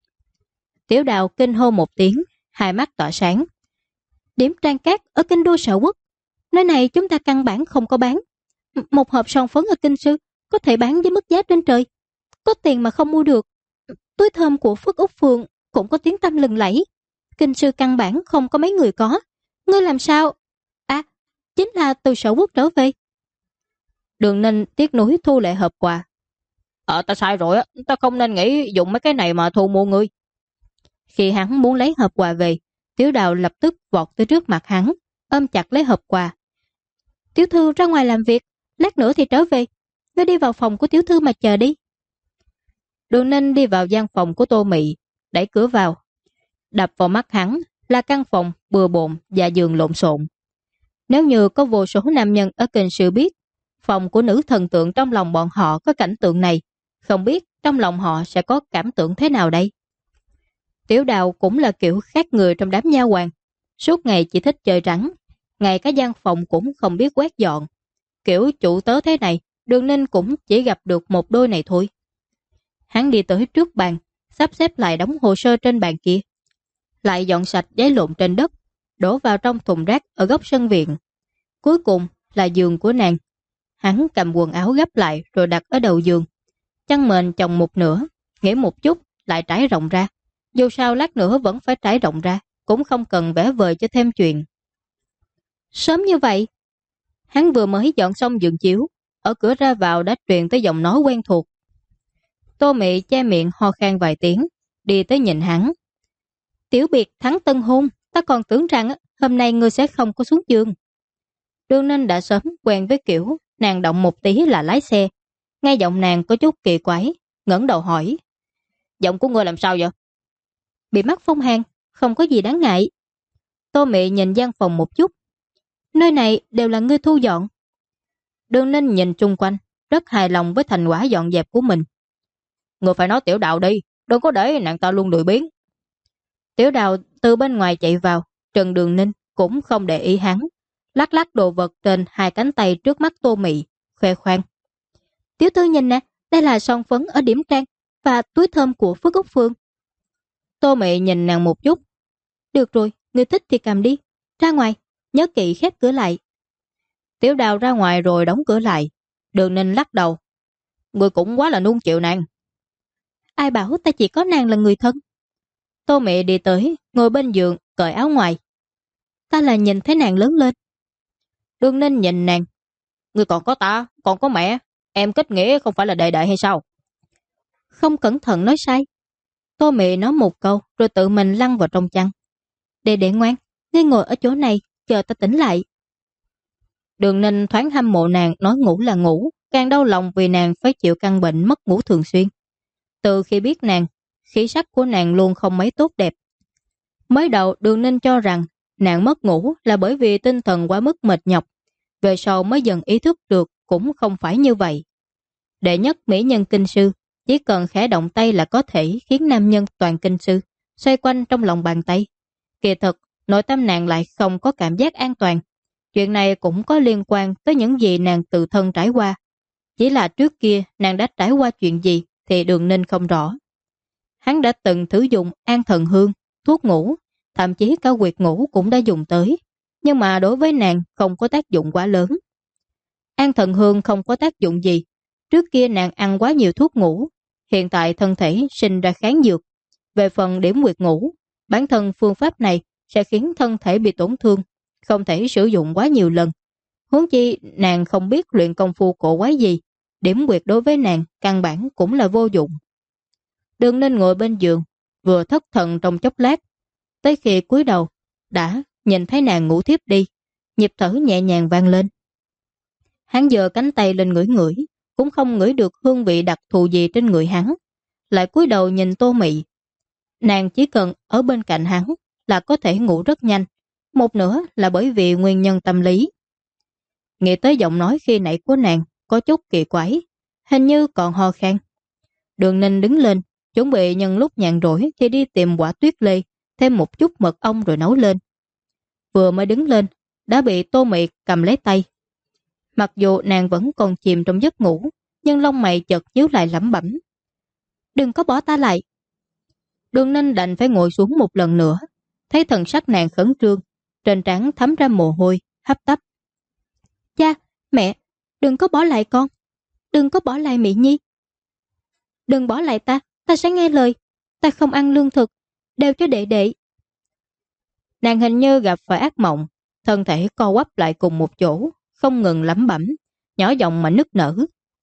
Tiểu Đạo kinh hô một tiếng, hai mắt tỏa sáng. Điểm Trang Cát ở kinh đô Sở Quốc, nơi này chúng ta căn bản không có bán. Một hộp son phấn ở kinh sư có thể bán với mức giá trên trời, có tiền mà không mua được. Túi thơm của Phất Úc Phường cũng có tiếng tăm lừng lẫy, kinh sư căn bản không có mấy người có. Ngươi làm sao? Chính là từ Sở Quốc trở về. Đường Ninh tiếc nuối thu lại hộp quà. Ta sai rồi á, ta không nên nghĩ dùng mấy cái này mà thu mua ngươi. Khi hắn muốn lấy hộp quà về, Tiểu Đạo lập tức vọt tới trước mặt hắn, ôm chặt lấy hộp quà. Tiểu thư ra ngoài làm việc, lát nữa thì trở về. Ngươi đi vào phòng của tiểu thư mà chờ đi. Đường Ninh đi vào gian phòng của Tô Mị, đẩy cửa vào. Đập vào mắt hắn là căn phòng bừa bộn và giường lộn xộn. Nếu như có vô số nam nhân ở kinh sư biết phòng của nữ thần tượng trong lòng bọn họ có cảnh tượng này, không biết trong lòng họ sẽ có cảm tưởng thế nào đây. Tiểu Đạo cũng là kiểu khác người trong đám nha hoàn, suốt ngày chỉ thích chơi rắn, ngay cả gian phòng cũng không biết quét dọn. Kiểu chủ tớ thế này, Đường Ninh cũng chỉ gặp được một đôi này thôi. Hắn đi tới trước bàn, sắp xếp lại đống hồ sơ trên bàn kia, lại dọn sạch giấy lộn trên đất, đổ vào trong thùng rác ở góc sân viện. Cuối cùng là giường của nàng. Hắn cầm quần áo gấp lại rồi đặt ở đầu giường. Chăn mền chồng một nửa, nghĩ một chút lại trải rộng ra. Dù sao lát nữa vẫn phải trải rộng ra, cũng không cần vẽ vời cho thêm chuyện. Sớm như vậy? Hắn vừa mới dọn xong giường chiếu, ở cửa ra vào đã truyền tới giọng nói quen thuộc. Tô Mị che miệng ho khan vài tiếng, đi tới nhìn hắn. Tiểu biệt thắng tân hôn, ta còn tưởng rằng hôm nay ngươi sẽ không có xuống giường. Đường Ninh đã sớm quen với kiểu nàng động một tí là lái xe. Nghe giọng nàng có chút kỳ quái, ngẩng đầu hỏi. Giọng của ngươi làm sao vậy? Bị mắc phong hàn, không có gì đáng ngại. Tô Mị nhìn gian phòng một chút. Nơi này đều là ngươi thu dọn. Đường Ninh nhìn chung quanh, rất hài lòng với thành quả dọn dẹp của mình. Ngươi phải nói Tiểu Đào đi, đừng có để nàng ta luôn lười biếng. Tiểu Đào từ bên ngoài chạy vào, Trần Đường Ninh cũng không để ý hắn, lắc lắc đồ vật trên hai cánh tay trước mắt Tô Mị, khoe khoang. Tiểu thư nhìn nè, đây là son phấn ở điểm trang và túi thơm của Phước Úc Phương. Tô Mị nhìn nàng một chút. Được rồi, ngươi thích thì cầm đi, ra ngoài, nhớ kỹ khép cửa lại. Tiểu Đào ra ngoài rồi đóng cửa lại. Đường Ninh lắc đầu. Ngươi cũng quá là nuông chịu nàng. Ai bảo ta chỉ có nàng là người thân. Tô Mị đi tới, ngồi bên giường, cởi áo ngoài. Ta là nhìn thấy nàng lớn lên. Đường Ninh nhìn nàng. Ngươi còn có ta, còn có mẹ. Em kết nghĩa không phải là đệ đệ hay sao? Không cẩn thận nói sai. Tô Mị nói một câu rồi tự mình lăn vào trong chăn. Đệ ngoan, ngươi ngồi ở chỗ này, chờ ta tỉnh lại. Đường Ninh thoáng hâm mộ nàng nói ngủ là ngủ, càng đau lòng vì nàng phải chịu căn bệnh mất ngủ thường xuyên. Từ khi biết nàng, khí sắc của nàng luôn không mấy tốt đẹp. Mới đầu Đường Ninh cho rằng nàng mất ngủ là bởi vì tinh thần quá mức mệt nhọc. Về sau mới dần ý thức được cũng không phải như vậy. Đệ nhất mỹ nhân kinh sư, chỉ cần khẽ động tay là có thể khiến nam nhân toàn kinh sư xoay quanh trong lòng bàn tay. Kỳ thực, nội tâm nàng lại không có cảm giác an toàn. Chuyện này cũng có liên quan tới những gì nàng tự thân trải qua. Chỉ là trước kia nàng đã trải qua chuyện gì thì Đường Ninh không rõ. Hắn đã từng thử dùng an thần hương, thuốc ngủ, thậm chí cả quyệt ngủ cũng đã dùng tới. Nhưng mà đối với nàng không có tác dụng quá lớn. An thần hương không có tác dụng gì. Trước kia nàng ăn quá nhiều thuốc ngủ, hiện tại thân thể sinh ra kháng dược. Về phần điểm quyệt ngủ, bản thân phương pháp này sẽ khiến thân thể bị tổn thương, không thể sử dụng quá nhiều lần. Huống chi nàng không biết luyện công phu cổ quái gì, điểm quyệt đối với nàng căn bản cũng là vô dụng. Đường Ninh ngồi bên giường, vừa thất thần trong chốc lát, tới khi cúi đầu đã nhìn thấy nàng ngủ thiếp đi, nhịp thở nhẹ nhàng vang lên. Hắn giơ cánh tay lên ngửi ngửi, cũng không ngửi được hương vị đặc thù gì trên người hắn, lại cúi đầu nhìn Tô Mị. Nàng chỉ cần ở bên cạnh hắn là có thể ngủ rất nhanh, một nửa là bởi vì nguyên nhân tâm lý. Nghĩ tới giọng nói khi nãy của nàng có chút kỳ quái, hình như còn ho khan. Đường Ninh đứng lên, chuẩn bị nhân lúc nhàn rỗi thì đi tìm quả tuyết lê, thêm một chút mật ong rồi nấu lên. Vừa mới đứng lên, đã bị Tô Mị cầm lấy tay. Mặc dù nàng vẫn còn chìm trong giấc ngủ, nhưng lông mày chợt nhíu lại lẩm bẩm. Đừng có bỏ ta lại. Đường Ninh đành phải ngồi xuống một lần nữa, thấy thần sắc nàng khẩn trương, trên trán thấm ra mồ hôi, hấp tấp. Cha, mẹ, đừng có bỏ lại con. Đừng có bỏ lại Mị Nhi. Đừng bỏ lại ta, ta sẽ nghe lời. Ta không ăn lương thực, đều cho đệ đệ. Nàng hình như gặp phải ác mộng, thân thể co quắp lại cùng một chỗ, không ngừng lẩm bẩm, nhỏ giọng mà nức nở.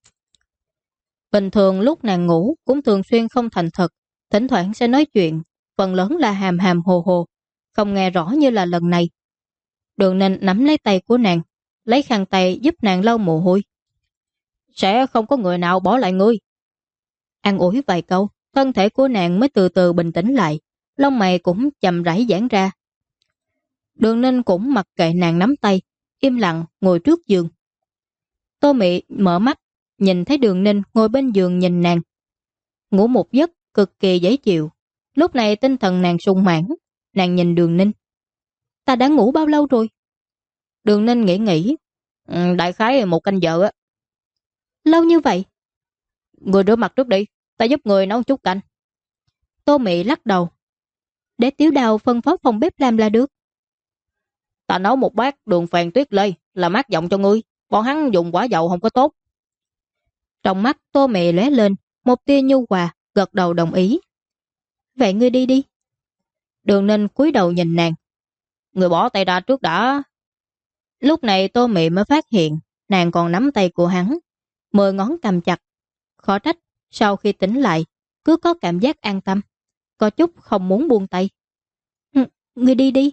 Bình thường lúc nàng ngủ cũng thường xuyên không thành thật, thỉnh thoảng sẽ nói chuyện, phần lớn là hàm hàm hồ hồ, không nghe rõ như là lần này. Đường Ninh nắm lấy tay của nàng, lấy khăn tay giúp nàng lau mồ hôi. Sẽ không có người nào bỏ lại ngươi. An ủi vài câu, thân thể của nàng mới từ từ bình tĩnh lại, lông mày cũng chậm rãi giãn ra. Đường Ninh cũng mặc kệ nàng nắm tay, im lặng ngồi trước giường. Tô Mị mở mắt, nhìn thấy Đường Ninh ngồi bên giường nhìn nàng. Ngủ một giấc cực kỳ dễ chịu. Lúc này tinh thần nàng sung mãn, nàng nhìn Đường Ninh. Ta đã ngủ bao lâu rồi? Đường Ninh nghĩ. Đại khái 1 canh giờ á. Lâu như vậy? Người rửa mặt trước đi, ta giúp người nấu chút canh. Tô Mị lắc đầu. Để Tiểu Đào phân phó phòng bếp làm là được. Ta nấu một bát đường phèn tuyết lê, là mát giọng cho ngươi. Bọn hắn dùng quả dầu không có tốt. Trong mắt Tô Mị lóe lên một tia nhu hòa, gật đầu đồng ý. Vậy ngươi đi đi. Đường Ninh cúi đầu nhìn nàng. Người bỏ tay ra trước đã. Lúc này Tô Mị mới phát hiện nàng còn nắm tay của hắn, 10 ngón cầm chặt. Khó trách sau khi tỉnh lại cứ có cảm giác an tâm, có chút không muốn buông tay. Ngươi đi đi.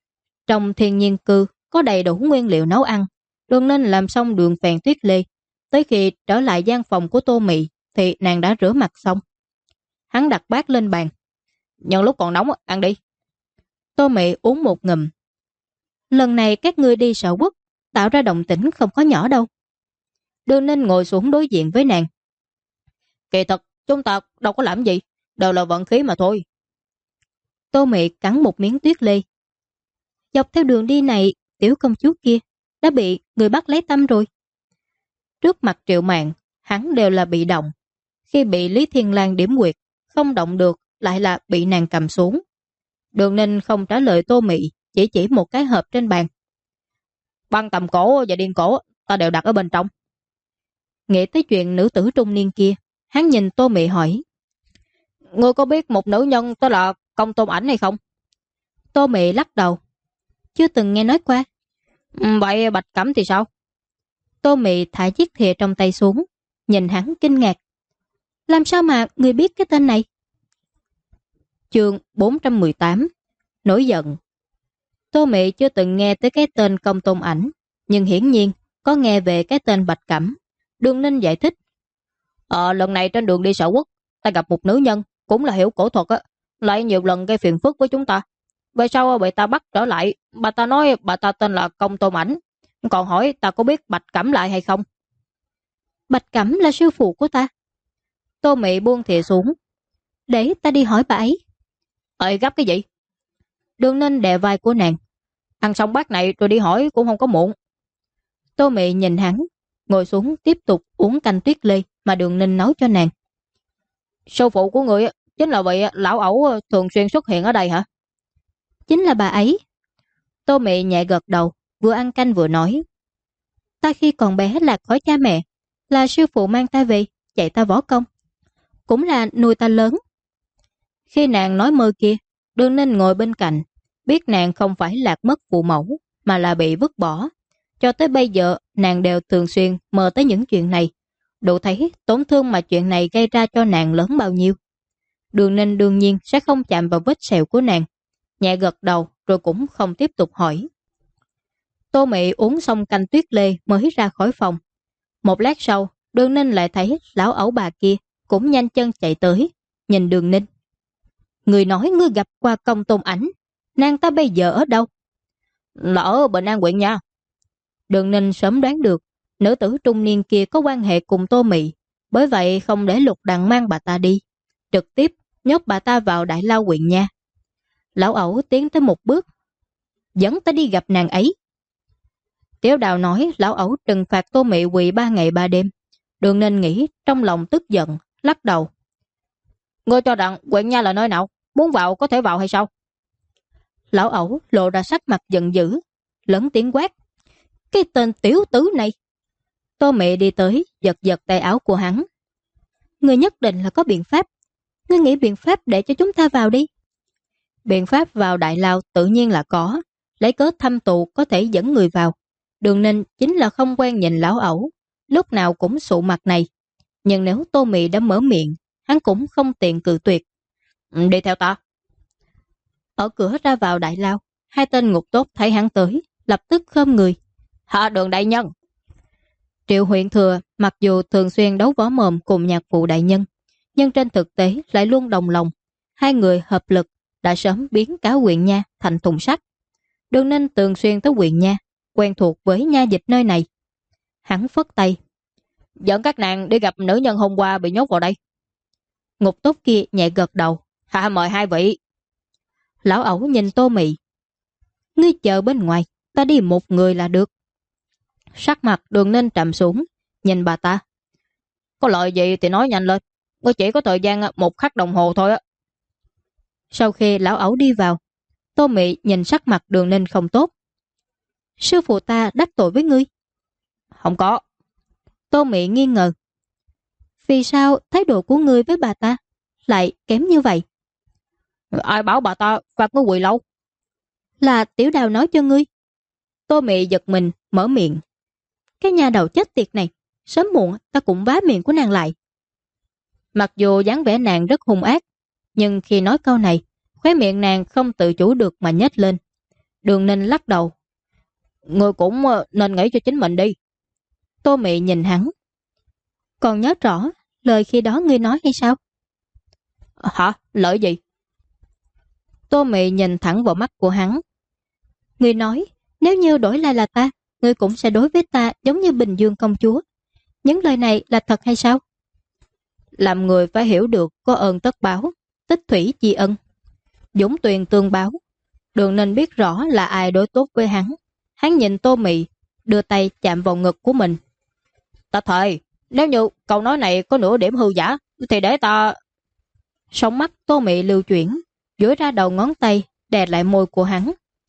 Trong thiên nhiên cư có đầy đủ nguyên liệu nấu ăn, Đường Ninh làm xong đường phèn tuyết lê, Tới khi trở lại gian phòng của Tô Mị thì nàng đã rửa mặt xong. Hắn đặt bát lên bàn. Nhân lúc còn nóng, ăn đi. Tô Mị uống một ngụm. Lần này các ngươi đi Sở Quốc, tạo ra động tĩnh không có nhỏ đâu. Đường Ninh ngồi xuống đối diện với nàng. Kỳ thật, chúng ta đâu có làm gì, đều là vận khí mà thôi. Tô Mị cắn một miếng tuyết lê. Dọc theo đường đi này, tiểu công chúa kia đã bị người bắt lấy tâm rồi. Trước mặt Triệu Mạn, hắn đều là bị động. Khi bị Lý Thiên Lang điểm quyệt, không động được lại là bị nàng cầm xuống. Đường Ninh không trả lời Tô Mị, chỉ một cái hộp trên bàn. Băng tầm cổ và điên cổ ta đều đặt ở bên trong. Nghĩ tới chuyện nữ tử trung niên kia, hắn nhìn Tô Mị hỏi. Ngươi có biết một nữ nhân đó là Công Tôn Ảnh hay không? Tô Mị lắc đầu. Chưa từng nghe nói qua. Vậy Bạch Cẩm thì sao? Tô Mị thả chiếc thìa trong tay xuống, nhìn hắn kinh ngạc. Làm sao mà người biết cái tên này? Chương 418. Nổi giận. Tô Mị chưa từng nghe tới cái tên Công Tôn Ảnh, nhưng hiển nhiên có nghe về cái tên Bạch Cẩm. Đường Ninh giải thích. Lần này trên đường đi Sở Quốc, ta gặp một nữ nhân, cũng là hiểu cổ thuật á, lại nhiều lần gây phiền phức với chúng ta. Về sau bị ta bắt trở lại, bà ta nói bà ta tên là Công Tôn Ảnh, còn hỏi ta có biết Bạch Cẩm lại hay không. Bạch Cẩm là sư phụ của ta. Tô Mị buông thìa xuống. Để ta đi hỏi bà ấy. Gấp cái gì? Đường Ninh đè vai của nàng. Ăn xong bát này rồi đi hỏi cũng không có muộn. Tô Mị nhìn hắn, ngồi xuống tiếp tục uống canh tuyết lê mà Đường Ninh nấu cho nàng. Sư phụ của người chính là vị lão ẩu thường xuyên xuất hiện ở đây hả? Chính là bà ấy. Tô Mị nhẹ gật đầu, vừa ăn canh vừa nói. Ta khi còn bé lạc khỏi cha mẹ, là sư phụ mang ta về, dạy ta võ công. Cũng là nuôi ta lớn. Khi nàng nói mơ kia, Đường Ninh ngồi bên cạnh, biết nàng không phải lạc mất phụ mẫu, mà là bị vứt bỏ. Cho tới bây giờ, nàng đều thường xuyên mơ tới những chuyện này. Đủ thấy tổn thương mà chuyện này gây ra cho nàng lớn bao nhiêu. Đường Ninh đương nhiên sẽ không chạm vào vết sẹo của nàng. Nhẹ gật đầu rồi cũng không tiếp tục hỏi. Tô Mị uống xong canh tuyết lê mới ra khỏi phòng. Một lát sau, Đường Ninh lại thấy lão ẩu bà kia cũng nhanh chân chạy tới, nhìn Đường Ninh. Người nói ngươi gặp qua Công Tôn Ảnh, nàng ta bây giờ ở đâu? Là ở Bình An huyện nha. Đường Ninh sớm đoán được nữ tử trung niên kia có quan hệ cùng Tô Mị, bởi vậy không để Lục Đằng mang bà ta đi, trực tiếp nhốt bà ta vào Đại Lao huyện nha. Lão ẩu tiến tới một bước, dẫn ta đi gặp nàng ấy. Tiểu Đào nói lão ẩu trừng phạt Tô Mị quỳ 3 ngày 3 đêm. Đường Ninh nghĩ trong lòng tức giận, lắc đầu. Ngươi cho rằng huyện nha là nơi nào? Muốn vào có thể vào hay sao? Lão ẩu lộ ra sắc mặt giận dữ, lớn tiếng quát. Cái tên tiểu tử này! Tô Mị đi tới, giật giật tay áo của hắn. Ngươi nhất định là có biện pháp. Ngươi nghĩ biện pháp để cho chúng ta vào đi. Biện pháp vào Đại Lao tự nhiên là có. Lấy cớ thăm tù có thể dẫn người vào. Đường Ninh chính là không quen nhìn lão ẩu, lúc nào cũng sụ mặt này. Nhưng nếu Tô Mị đã mở miệng, hắn cũng không tiện cự tuyệt. Đi theo ta. Ở cửa ra vào Đại Lao, hai tên ngục tốt thấy hắn tới, lập tức khom người. Hạ Đường đại nhân. Triệu Huyện Thừa mặc dù thường xuyên đấu võ mồm cùng nhạc phụ đại nhân, nhưng trên thực tế lại luôn đồng lòng. Hai người hợp lực đã sớm biến cả huyện nha thành thùng sắt. Đường Ninh thường xuyên tới huyện nha, quen thuộc với nha dịch nơi này. Hắn phất tay. Dẫn các nàng đi gặp nữ nhân hôm qua bị nhốt vào đây. Ngục tốt kia nhẹ gật đầu. Hạ mời hai vị. Lão ẩu nhìn Tô Mị. Ngươi chờ bên ngoài, ta đi một người là được. Sắc mặt Đường Ninh trầm xuống, nhìn bà ta. Có lời gì thì nói nhanh lên, ngươi chỉ có thời gian 1 khắc đồng hồ thôi á. Sau khi lão ẩu đi vào, Tô Mị nhìn sắc mặt Đường Ninh không tốt. Sư phụ ta đắc tội với ngươi? Không có. Tô Mị nghi ngờ. Vì sao thái độ của ngươi với bà ta lại kém như vậy? Ai bảo bà ta phạt ngươi quỳ lâu? Là Tiểu Đào nói cho ngươi. Tô Mị giật mình mở miệng. Cái nhà đầu chết tiệt này, sớm muộn ta cũng vá miệng của nàng lại. Mặc dù dáng vẻ nàng rất hung ác, nhưng khi nói câu này, khóe miệng nàng không tự chủ được mà nhếch lên. Đường Ninh lắc đầu. Ngươi cũng nên nghĩ cho chính mình đi. Tô Mị nhìn hắn. Còn nhớ rõ lời khi đó ngươi nói hay sao? Hả? Lời gì? Tô Mị nhìn thẳng vào mắt của hắn. Ngươi nói, nếu như đổi lại là ta, ngươi cũng sẽ đối với ta giống như Bình Dương công chúa. Những lời này là thật hay sao? Làm người phải hiểu được có ơn tất báo, tích thủy tri ân, dũng tuyền tương báo. Đường Ninh biết rõ là ai đối tốt với hắn. Hắn nhìn Tô Mị, đưa tay chạm vào ngực của mình. Ta thề, nếu như câu nói này có nửa điểm hư giả, thì để ta... Sóng mắt Tô Mị lưu chuyển, duỗi ra đầu ngón tay, đè lại môi của hắn.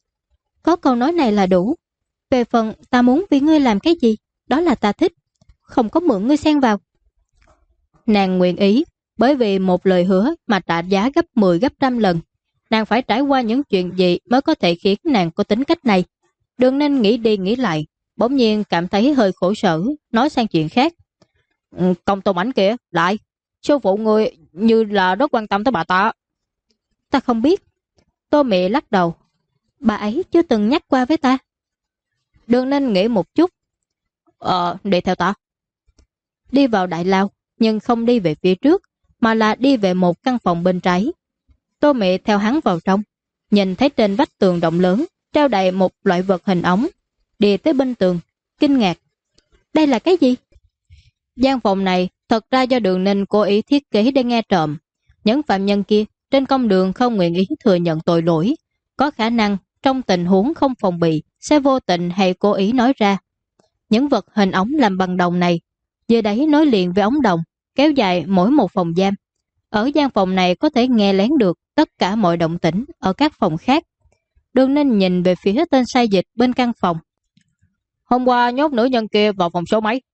Có câu nói này là đủ. Về phần ta muốn vì ngươi làm cái gì, đó là ta thích, không có mượn ngươi xen vào. Nàng nguyện ý, bởi vì một lời hứa mà trả giá gấp 10 gấp trăm lần. Nàng phải trải qua những chuyện gì mới có thể khiến nàng có tính cách này. Đường Ninh nghĩ đi nghĩ lại, bỗng nhiên cảm thấy hơi khổ sở, nói sang chuyện khác. Công tôn ảnh kìa, lại, sư phụ người như là rất quan tâm tới bà ta. Ta không biết. Tô Mị lắc đầu. Bà ấy chưa từng nhắc qua với ta. Đường Ninh nghĩ một chút. Đi theo ta. Đi vào đại lao, nhưng không đi về phía trước, mà là đi về một căn phòng bên trái. Tô Mị theo hắn vào trong, nhìn thấy trên vách tường rộng lớn treo đầy một loại vật hình ống. Đi tới bên tường, kinh ngạc. Đây là cái gì? Gian phòng này thật ra do Đường Ninh cố ý thiết kế để nghe trộm. Những phạm nhân kia trên công đường không nguyện ý thừa nhận tội lỗi, có khả năng trong tình huống không phòng bị sẽ vô tình hay cố ý nói ra. Những vật hình ống làm bằng đồng này dưới đáy nối liền với ống đồng, kéo dài mỗi một phòng giam. Ở gian phòng này có thể nghe lén được tất cả mọi động tĩnh ở các phòng khác. Đường Ninh nhìn về phía tên sai dịch bên căn phòng. Hôm qua nhốt nữ nhân kia vào phòng số mấy?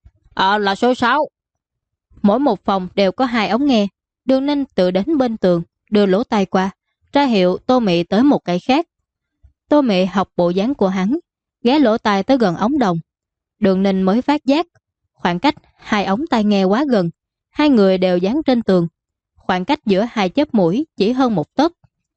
Là số 6. Mỗi một phòng đều có 2 ống nghe. Đường Ninh tự đến bên tường, đưa lỗ tai qua, ra hiệu Tô Mị tới một cái khác. Tô Mị học bộ dáng của hắn, ghé lỗ tai tới gần ống đồng. Đường Ninh mới phát giác, khoảng cách 2 ống tai nghe quá gần, 2 người đều dán trên tường. Khoảng cách giữa 2 chớp mũi chỉ hơn 1 tấc.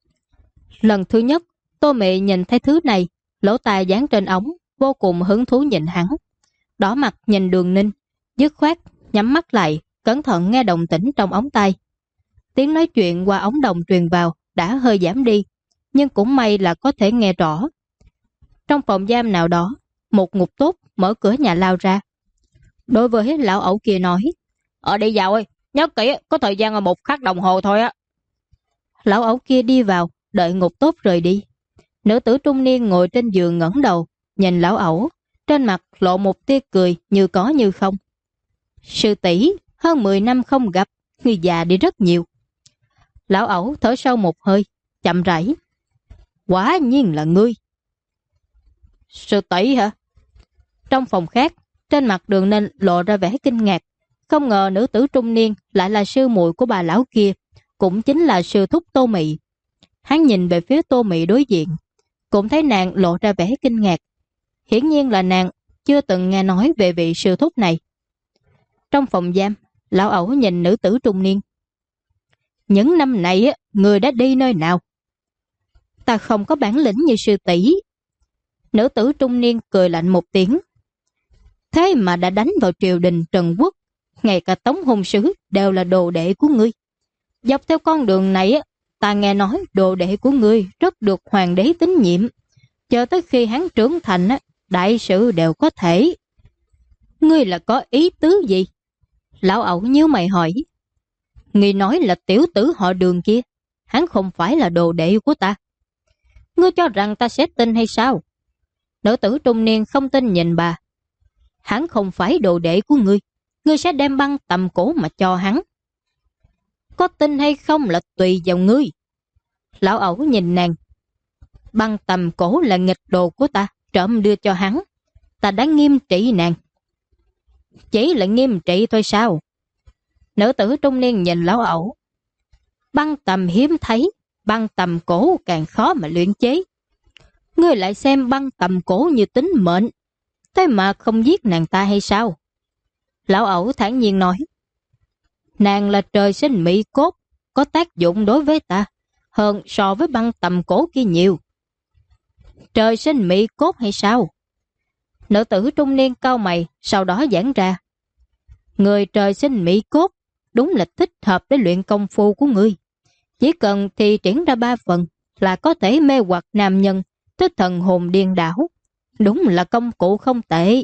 Lần thứ nhất, Tô Mị nhìn thấy thứ này, lỗ tai dán trên ống, vô cùng hứng thú nhìn hắn. Đỏ mặt nhìn Đường Ninh, dứt khoát, nhắm mắt lại, cẩn thận nghe động tĩnh trong ống tai. Tiếng nói chuyện qua ống đồng truyền vào đã hơi giảm đi, nhưng cũng may là có thể nghe rõ. Trong phòng giam nào đó, một ngục tốt mở cửa nhà lao ra. Đối với lão ẩu kia nói, Đi vào ơi, nhớ kỹ, có thời gian là 1 khắc đồng hồ thôi á. Lão ẩu kia đi vào, đợi ngục tốt rời đi. Nữ tử trung niên ngồi trên giường ngẩng đầu, nhìn lão ẩu, trên mặt lộ một tia cười như có như không. Sư tỷ, hơn 10 năm không gặp, người già đi rất nhiều. Lão ẩu thở sâu một hơi, chậm rãi. Quả nhiên là ngươi. Sư tỷ hả? Trong phòng khác, trên mặt Đường Ninh lộ ra vẻ kinh ngạc. Không ngờ nữ tử trung niên lại là sư muội của bà lão kia, cũng chính là sư thúc Tô Mị. Hắn nhìn về phía Tô Mị đối diện, cũng thấy nàng lộ ra vẻ kinh ngạc. Hiển nhiên là nàng chưa từng nghe nói về vị sư thúc này. Trong phòng giam, lão ẩu nhìn nữ tử trung niên. Những năm này, người đã đi nơi nào? Ta không có bản lĩnh như sư tỷ. Nữ tử trung niên cười lạnh một tiếng. Thế mà đã đánh vào triều đình Trần Quốc, ngay cả Tống Hôn Sứ đều là đồ đệ của ngươi. Dọc theo con đường này, ta nghe nói đồ đệ của ngươi rất được hoàng đế tín nhiệm. Chờ tới khi hắn trưởng thành, đại sự đều có thể. Ngươi là có ý tứ gì? Lão ẩu nhíu mày hỏi. Ngươi nói là tiểu tử họ Đường kia, hắn không phải là đồ đệ của ta. Ngươi cho rằng ta sẽ tin hay sao? Nữ tử trung niên không tin nhìn bà. Hắn không phải đồ đệ của ngươi, ngươi sẽ đem băng tầm cổ mà cho hắn. Có tin hay không là tùy vào ngươi. Lão ẩu nhìn nàng. Băng tầm cổ là nghịch đồ của ta, trộm đưa cho hắn. Ta đã nghiêm trị nàng. Chỉ là nghiêm trị thôi sao? Nữ tử trung niên nhìn lão ẩu. Băng tầm hiếm thấy, băng tầm cổ càng khó mà luyện chế. Ngươi lại xem băng tầm cổ như tính mệnh, thế mà không giết nàng ta hay sao? Lão ẩu thản nhiên nói. Nàng là trời sinh mỹ cốt, có tác dụng đối với ta hơn so với băng tầm cổ kia nhiều. Trời sinh mỹ cốt hay sao? Nữ tử trung niên cau mày, sau đó giãn ra. Người trời sinh mỹ cốt, đúng là thích hợp để luyện công phu của ngươi. Chỉ cần thi triển ra 3 phần là có thể mê hoặc nam nhân tới thần hồn điên đảo. Đúng là công cụ không tệ.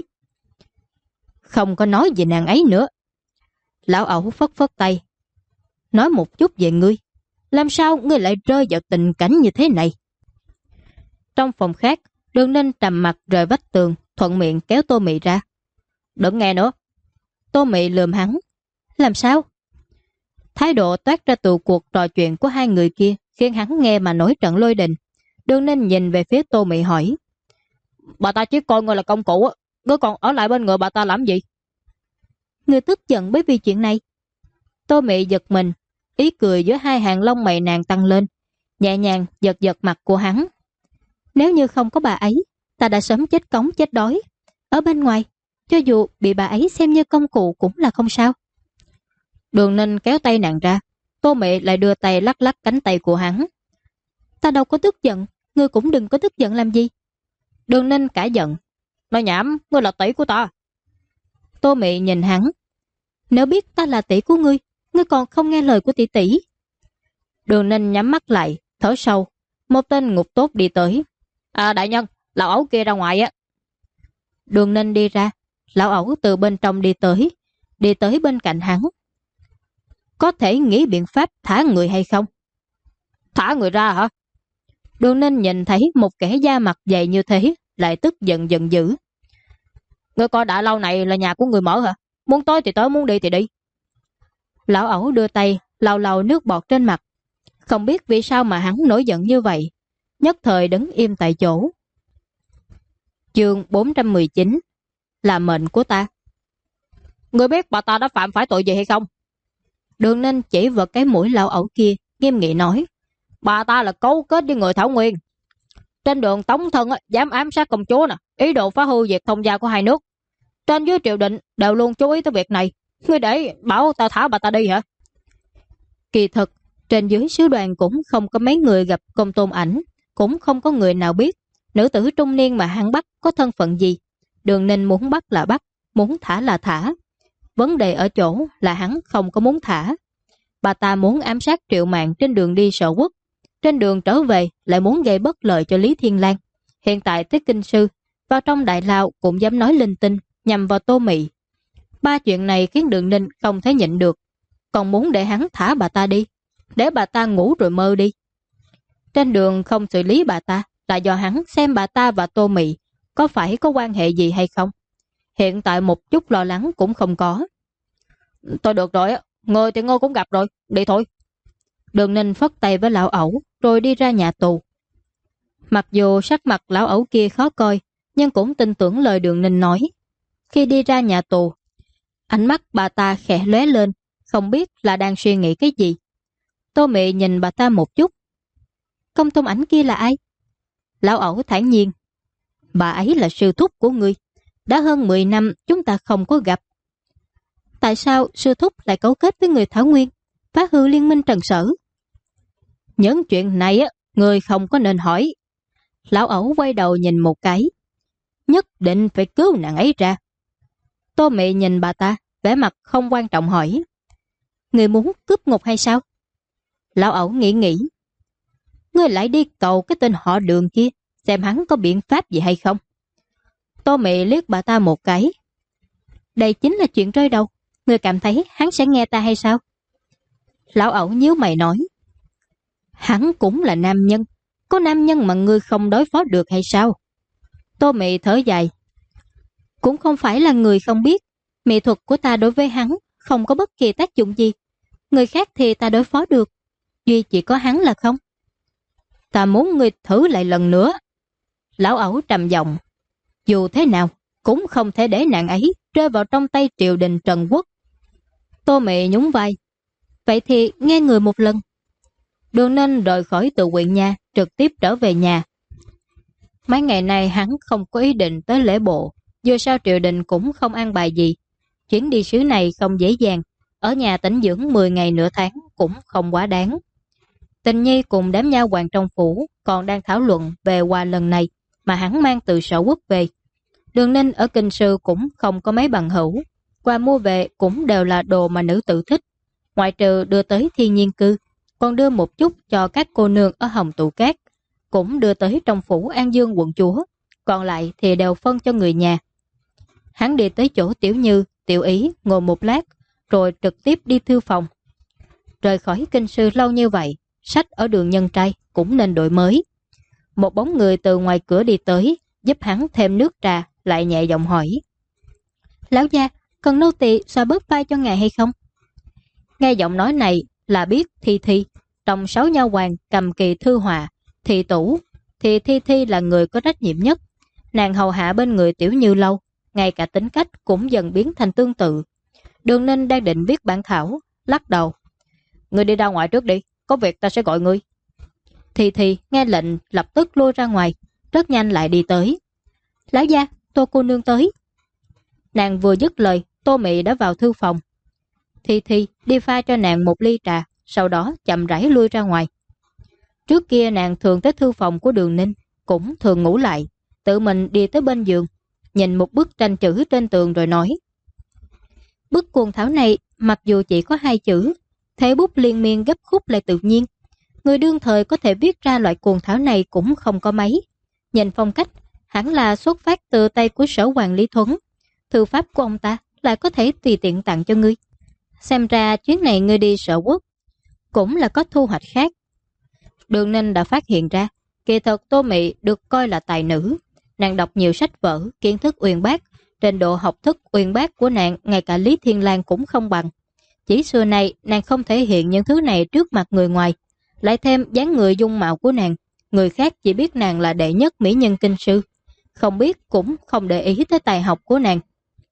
Không có nói về nàng ấy nữa. Lão ẩu phất phất tay. Nói một chút về ngươi. Làm sao ngươi lại rơi vào tình cảnh như thế này? Trong phòng khác, Đường Ninh trầm mặt rời vách tường, thuận miệng kéo Tô Mị ra. Đừng nghe nữa. Tô Mị lườm hắn. Làm sao? Thái độ toát ra từ cuộc trò chuyện của hai người kia khiến hắn nghe mà nổi trận lôi đình. Đường Ninh nhìn về phía Tô Mị hỏi. Bà ta chỉ coi ngươi là công cụ, ngươi còn ở lại bên người bà ta làm gì? Ngươi tức giận bởi vì chuyện này. Tô Mị giật mình, ý cười giữa hai hàng lông mày nàng tăng lên, nhẹ nhàng giật giật mặt của hắn. Nếu như không có bà ấy, ta đã sớm chết cống chết đói. Ở bên ngoài, cho dù bị bà ấy xem như công cụ cũng là không sao. Đường Ninh kéo tay nàng ra, Tô Mị lại đưa tay lắc lắc cánh tay của hắn. Ta đâu có tức giận, ngươi cũng đừng có tức giận làm gì. Đường Ninh cả giận. Nói nhảm, ngươi là tỷ của ta. Tô Mị nhìn hắn. Nếu biết ta là tỷ của ngươi còn không nghe lời của tỷ tỷ. Đường Ninh nhắm mắt lại, thở sâu. Một tên ngục tốt đi tới. Đại nhân, lão ẩu kia ra ngoài á. Đường Ninh đi ra, lão ẩu từ bên trong đi tới bên cạnh hắn. Có thể nghĩ biện pháp thả người hay không? Thả người ra hả? Đường Ninh nhìn thấy một kẻ da mặt dày như thế, lại tức giận giận dữ. Ngươi coi đại lâu này là nhà của người mở hả? Muốn tới thì tới, muốn đi thì đi. Lão ẩu đưa tay, lau lau nước bọt trên mặt. Không biết vì sao mà hắn nổi giận như vậy. Nhất thời đứng im tại chỗ. Chương 419. Là mệnh của ta. Ngươi biết bà ta đã phạm phải tội gì hay không? Đường Ninh chỉ vào cái mũi lão ẩu kia, nghiêm nghị nói. Bà ta là cấu kết với người Thảo Nguyên. Trên đường tống thân dám ám sát công chúa nè, ý đồ phá hư việc thông gia của hai nước. Trên dưới triều đình đều luôn chú ý tới việc này. Ngươi để bảo ta thả bà ta đi hả? Kỳ thực, trên dưới sứ đoàn cũng không có mấy người gặp Công Tôn Ảnh, cũng không có người nào biết nữ tử trung niên mà hắn bắt có thân phận gì. Đường Ninh muốn bắt là bắt, muốn thả là thả. Vấn đề ở chỗ là hắn không có muốn thả. Bà ta muốn ám sát Triệu Mạn trên đường đi Sở Quốc. Trên đường trở về lại muốn gây bất lợi cho Lý Thiên Lang. Hiện tại tới kinh sư, vào trong đại lao cũng dám nói linh tinh nhằm vào Tô Mị. Ba chuyện này khiến Đường Ninh không thể nhịn được, còn muốn để hắn thả bà ta đi, để bà ta ngủ rồi mơ đi. Trên đường không xử lý bà ta là do hắn xem bà ta và Tô Mị có phải có quan hệ gì hay không. Hiện tại một chút lo lắng cũng không có. Tôi được rồi, người thì ngươi cũng gặp rồi, đi thôi. Đường Ninh phất tay với lão ẩu rồi đi ra nhà tù. Mặc dù sắc mặt lão ẩu kia khó coi, nhưng cũng tin tưởng lời Đường Ninh nói. Khi đi ra nhà tù, ánh mắt bà ta khẽ lóe lên, không biết là đang suy nghĩ cái gì. Tô Mị nhìn bà ta một chút. Công Tôn Ảnh kia là ai? Lão ẩu thản nhiên. Bà ấy là sư thúc của ngươi. Đã hơn 10 năm chúng ta không có gặp. Tại sao sư thúc lại cấu kết với người Thảo Nguyên, phá hư liên minh Trần Sở? Những chuyện này người không có nên hỏi. Lão ẩu quay đầu nhìn một cái. Nhất định phải cứu nàng ấy ra. Tô Mị nhìn bà ta, vẻ mặt không quan trọng hỏi. Người muốn cướp ngục hay sao? Lão ẩu nghĩ. Ngươi lại đi cầu cái tên họ Đường kia, xem hắn có biện pháp gì hay không. Tô Mị liếc bà ta một cái. Đây chính là chuyện rơi đầu. Ngươi cảm thấy hắn sẽ nghe ta hay sao? Lão ẩu nhíu mày nói. Hắn cũng là nam nhân. Có nam nhân mà ngươi không đối phó được hay sao? Tô Mị thở dài. Cũng không phải là người không biết. Mỹ thuật của ta đối với hắn không có bất kỳ tác dụng gì. Người khác thì ta đối phó được, duy chỉ có hắn là không. Ta muốn ngươi thử lại lần nữa. Lão ẩu trầm giọng. Dù thế nào cũng không thể để nàng ấy rơi vào trong tay triều đình Trần Quốc. Tô Mị nhún vai. Vậy thì nghe người một lần. Đường Ninh rời khỏi Tự Quyện Nha, trực tiếp trở về nhà. Mấy ngày nay hắn không có ý định tới lễ bộ, dù sao triều đình cũng không an bài gì. Chuyến đi xứ này không dễ dàng, ở nhà tĩnh dưỡng 10 ngày nửa tháng cũng không quá đáng. Tình Nhi cùng đám nha hoàn trong phủ còn đang thảo luận về quà lần này mà hắn mang từ Sở Quốc về. Đường Ninh ở kinh sư cũng không có mấy bằng hữu, Quà mua về cũng đều là đồ mà nữ tử thích, ngoại trừ đưa tới Thiên Nhiên Cư, còn đưa một chút cho các cô nương ở Hồng Tụ Cát, cũng đưa tới trong phủ An Dương quận chúa, còn lại thì đều phân cho người nhà. Hắn đi tới chỗ Tiểu Như, Tiểu Ý ngồi một lát, rồi trực tiếp đi thư phòng. Rời khỏi kinh sư lâu như vậy, sách ở đường Nhân Trai cũng nên đổi mới. Một bóng người từ ngoài cửa đi tới, giúp hắn thêm nước trà, lại nhẹ giọng hỏi: Lão gia, cần nô tỳ xoa bóp vai cho ngài hay không? Nghe giọng nói này là biết Thi Thi, trong 6 nha hoàn cầm kỳ thư họa, Thị Tủ, thì Thi Thi là người có trách nhiệm nhất. Nàng hầu hạ bên người Tiểu Như lâu, ngay cả tính cách cũng dần biến thành tương tự. Đường Ninh đang định viết bản thảo, lắc đầu: Ngươi đi ra ngoài trước đi, có việc ta sẽ gọi ngươi. Thi Thi nghe lệnh lập tức lui ra ngoài, rất nhanh lại đi tới. Lão gia, Tô cô nương tới. Nàng vừa dứt lời, Tô Mị đã vào thư phòng. Thi Thi đi pha cho nàng một ly trà, sau đó chậm rãi lui ra ngoài. Trước kia nàng thường tới thư phòng của Đường Ninh, cũng thường ngủ lại, tự mình đi tới bên giường, nhìn một bức tranh chữ trên tường rồi nói: Bức cuồng thảo này mặc dù chỉ có 2 chữ, thế bút liên miên gấp khúc lại tự nhiên. Người đương thời có thể viết ra loại cuồng thảo này cũng không có mấy. Nhìn phong cách, hẳn là xuất phát từ tay của Sở Hoàng Lý Thuấn. Thư pháp của ông ta lại có thể tùy tiện tặng cho ngươi. Xem ra chuyến này ngươi đi Sở Quốc cũng là có thu hoạch khác. Đường Ninh đã phát hiện ra, kỳ thật Tô Mị được coi là tài nữ. Nàng đọc nhiều sách vở, kiến thức uyên bác, trình độ học thức uyên bác của nàng ngay cả Lý Thiên Lang cũng không bằng. Chỉ xưa nay nàng không thể hiện những thứ này trước mặt người ngoài, lại thêm dáng người dung mạo của nàng, người khác chỉ biết nàng là đệ nhất mỹ nhân kinh sư, không biết cũng không để ý tới tài học của nàng.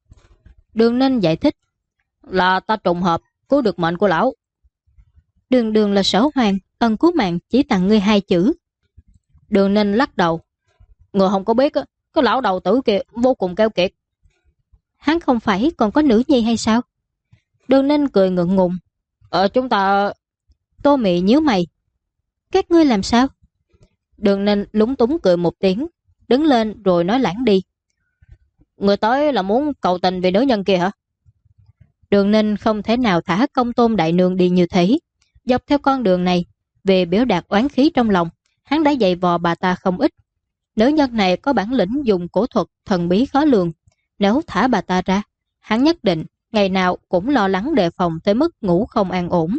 Đường Ninh giải thích: Là ta trùng hợp cứu được mệnh của lão. Đường Đường là Sở Hoàng, ân cứu mạng chỉ tặng ngươi 2 chữ. Đường Ninh lắc đầu: Người không có biết, cái lão đầu tử kia vô cùng keo kiệt. Hắn không phải còn có nữ nhi hay sao? Đường Ninh cười ngượng ngùng: Chúng ta... Tô Mị nhíu mày: Các ngươi làm sao? Đường Ninh lúng túng cười một tiếng, đứng lên rồi nói lãng đi: Người tới là muốn cầu tình vì nữ nhân kia hả? Đường Ninh không thể nào thả Công Tôn đại nương đi như thế. Dọc theo con đường này, về biểu đạt oán khí trong lòng, hắn đã dày vò bà ta không ít. Nữ nhân này có bản lĩnh dùng cổ thuật thần bí khó lường. Nếu thả bà ta ra, hắn nhất định ngày nào cũng lo lắng đề phòng tới mức ngủ không an ổn.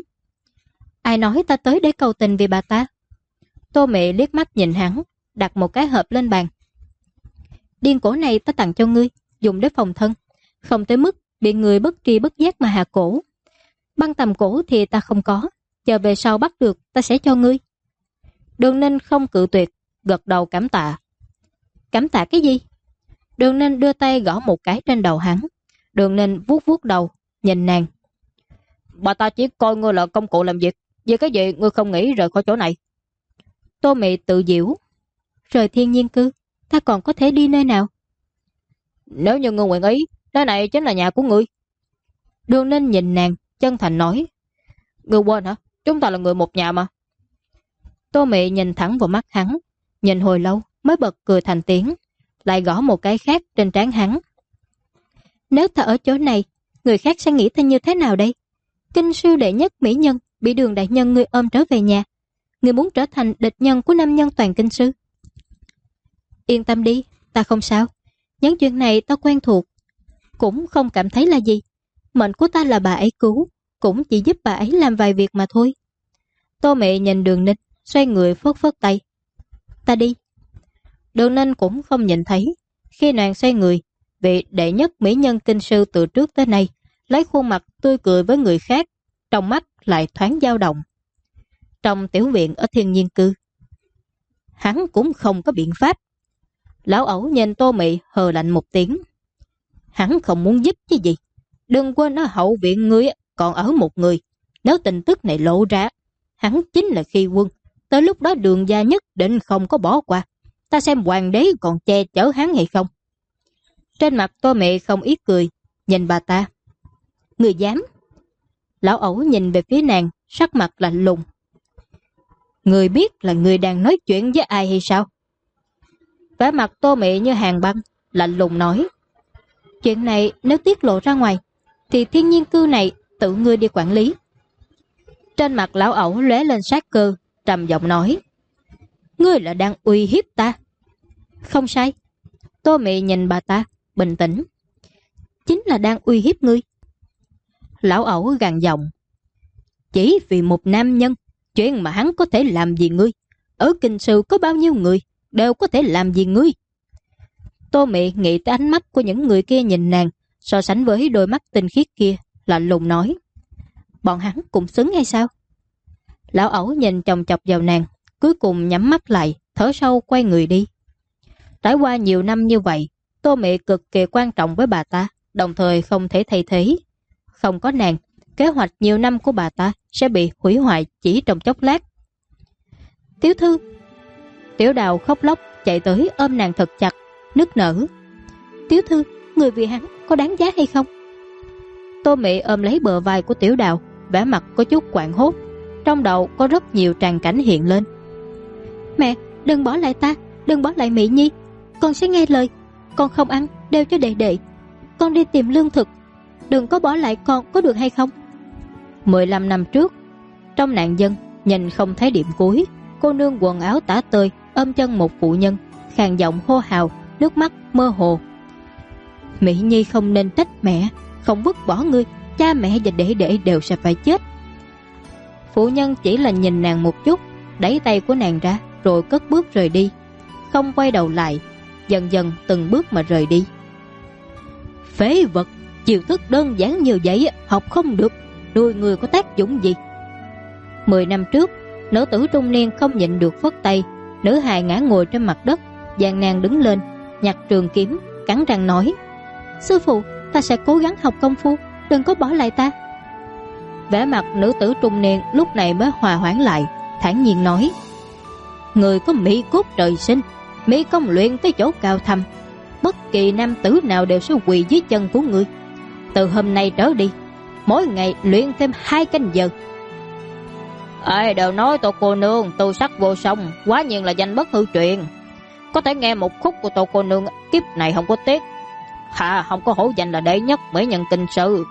Ai nói ta tới để cầu tình vì bà ta? Tô Mị liếc mắt nhìn hắn, đặt một cái hộp lên bàn. Điên cổ này ta tặng cho ngươi, dùng để phòng thân, không tới mức bị người bất tri bất giác mà hạ cổ. Băng tầm cổ thì ta không có, chờ về sau bắt được ta sẽ cho ngươi. Đường Ninh không cự tuyệt, gật đầu cảm tạ. Cảm tạ cái gì? Đường Ninh đưa tay gõ một cái trên đầu hắn. Đường Ninh vuốt vuốt đầu, nhìn nàng. Bà ta chỉ coi ngươi là công cụ làm việc, vì cái gì ngươi không nghĩ rời khỏi chỗ này? Tô Mị tự giễu: Rời Thiên Nhiên Cư, ta còn có thể đi nơi nào? Nếu như ngươi nguyện ý, nơi này chính là nhà của ngươi. Đường Ninh nhìn nàng, chân thành nói: Ngươi quên hả? Chúng ta là người một nhà mà. Tô Mị nhìn thẳng vào mắt hắn, nhìn hồi lâu mới bật cười thành tiếng, lại gõ một cái khác trên trán hắn. Nếu ta ở chỗ này, người khác sẽ nghĩ ta như thế nào đây? Kinh sư đệ nhất mỹ nhân bị Đường đại nhân ngươi ôm trở về nhà, ngươi muốn trở thành địch nhân của nam nhân toàn kinh sư. Yên tâm đi, ta không sao. Những chuyện này ta quen thuộc, cũng không cảm thấy là gì. Mệnh của ta là bà ấy cứu, cũng chỉ giúp bà ấy làm vài việc mà thôi. Tô Mị nhìn Đường Ninh, xoay người phất phất tay. Ta đi. Đường Ninh cũng không nhìn thấy. Khi nàng xoay người, vị đệ nhất mỹ nhân kinh sư từ trước tới nay lấy khuôn mặt tươi cười với người khác, trong mắt lại thoáng dao động. Trong tiểu viện ở Thiên Nhiên Cư, hắn cũng không có biện pháp. Lão ẩu nhìn Tô Mị hờ lạnh một tiếng. Hắn không muốn giúp chứ gì. Đừng quên ở hậu viện ngươi còn ở một người. Nếu tin tức này lộ ra, hắn chính là khi quân. Tới lúc đó Đường gia nhất định không có bỏ qua. Ta xem hoàng đế còn che chở hắn hay không. Trên mặt Tô Mị không ít cười, nhìn bà ta. Người dám? Lão ẩu nhìn về phía nàng, sắc mặt lạnh lùng. Người biết là người đang nói chuyện với ai hay sao? Vẻ mặt Tô Mị như hàng băng, lạnh lùng nói. Chuyện này nếu tiết lộ ra ngoài, thì thiên nhiên cư này tự ngươi đi quản lý. Trên mặt lão ẩu lóe lên sát cơ, trầm giọng nói: Ngươi là đang uy hiếp ta. Không sai. Tô Mị nhìn bà ta, bình tĩnh. Chính là đang uy hiếp ngươi. Lão ẩu gằn giọng: Chỉ vì một nam nhân, chuyện mà hắn có thể làm gì ngươi? Ở Kinh Sư có bao nhiêu người đều có thể làm gì ngươi? Tô Mị nghĩ tới ánh mắt của những người kia nhìn nàng, so sánh với đôi mắt tinh khiết kia, lạnh lùng nói: Bọn hắn cũng xứng hay sao? Lão ẩu nhìn chòng chọc vào nàng, cuối cùng nhắm mắt lại, thở sâu quay người đi. Trải qua nhiều năm như vậy, Tô Mị cực kỳ quan trọng với bà ta, đồng thời không thể thay thế. Không có nàng, kế hoạch nhiều năm của bà ta sẽ bị hủy hoại chỉ trong chốc lát. Tiểu thư. Tiểu Đào khóc lóc chạy tới ôm nàng thật chặt, nức nở: Tiểu thư, người vì hắn có đáng giá hay không? Tô Mị ôm lấy bờ vai của Tiểu Đào, vẻ mặt có chút hoảng hốt, trong đầu có rất nhiều tràng cảnh hiện lên. Mẹ, đừng bỏ lại ta, đừng bỏ lại Mị Nhi, con sẽ nghe lời, con không ăn đeo cho đệ đệ, con đi tìm lương thực, đừng có bỏ lại con có được hay không? 15 năm trước, trong nạn dân nhìn không thấy điểm cuối, cô nương quần áo tả tơi ôm chân một phụ nhân, khàn giọng hô hào, nước mắt mơ hồ: Mỹ Nhi không nên trách mẹ, không vứt bỏ ngươi, cha mẹ và đệ đệ đều sẽ phải chết. Phụ nhân chỉ là nhìn nàng một chút, đẩy tay của nàng ra rồi cất bước rời đi, không quay đầu lại, dần dần từng bước mà rời đi. Phế vật, chiêu thức đơn giản như vậy học không được, nuôi người có tác dụng gì? 10 năm trước, nữ tử trung niên không nhịn được phất tay, nữ hài ngã ngồi trên mặt đất, gian nan đứng lên, nhặt trường kiếm, cắn răng nói: Sư phụ, ta sẽ cố gắng học công phu, đừng có bỏ lại ta. Vẻ mặt nữ tử trung niên lúc này mới hòa hoãn lại, thản nhiên nói: Người có mỹ cốt trời sinh, mỹ công luyện tới chỗ cao thâm, bất kỳ nam tử nào đều sẽ quỳ dưới chân của ngươi. Từ hôm nay trở đi, mỗi ngày luyện thêm 2 canh giờ. Ai đều nói Tô cô nương tu sắc vô song, quá nhiên là danh bất hư truyền. Có thể nghe một khúc của Tô cô nương, kiếp này không có tiếc. Hạ không có hổ danh là đệ nhất mỹ nhân Kinh Sư.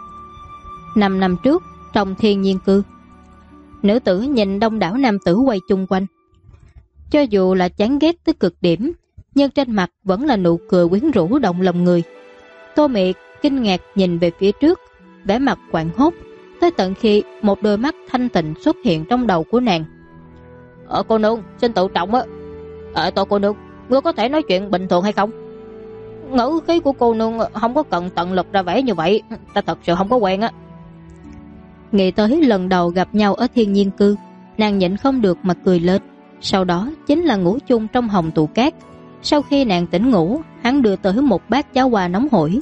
5 năm trước, trong thiên nhiên cư, nữ tử nhìn đông đảo nam tử quay chung quanh. Cho dù là chán ghét tới cực điểm, nhưng trên mặt vẫn là nụ cười quyến rũ động lòng người. Tô Mị kinh ngạc nhìn về phía trước, vẻ mặt hoảng hốt, tới tận khi một đôi mắt thanh tịnh xuất hiện trong đầu của nàng. Cô nương, xin tự trọng á. Tô cô nương, ngươi có thể nói chuyện bình thường hay không? Ngữ khí của cô nương không có cần tận lực ra vẻ như vậy, ta thật sự không có quen á. Nghĩ tới lần đầu gặp nhau ở thiên nhiên cư, nàng nhịn không được mà cười lên. Sau đó chính là ngủ chung trong hồng tụ cát. Sau khi nàng tỉnh ngủ, hắn đưa tới một bát cháo hoa nóng hổi.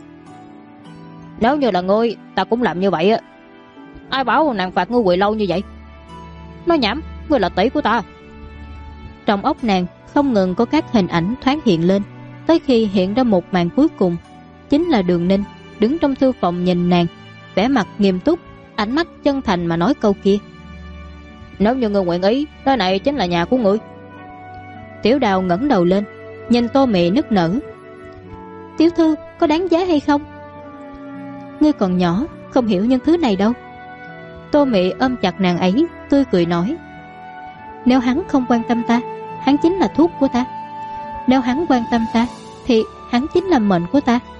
Nếu như là ngươi, ta cũng làm như vậy á. Ai bảo nàng phạt ngươi quỳ lâu như vậy? Nói nhảm, ngươi là tỷ của ta. Trong óc nàng không ngừng có các hình ảnh thoáng hiện lên, tới khi hiện ra một màn cuối cùng, chính là Đường Ninh đứng trong thư phòng nhìn nàng, vẻ mặt nghiêm túc, ánh mắt chân thành mà nói câu kia: Nếu như ngươi nguyện ý, nơi này chính là nhà của ngươi. Tiểu Đào ngẩng đầu lên, nhìn Tô Mị nức nở: Tiểu thư, có đáng giá hay không? Ngươi còn nhỏ, không hiểu những thứ này đâu. Tô Mị ôm chặt nàng ấy, tươi cười nói: Nếu hắn không quan tâm ta, hắn chính là thuốc của ta. Nếu hắn quan tâm ta, thì hắn chính là mệnh của ta.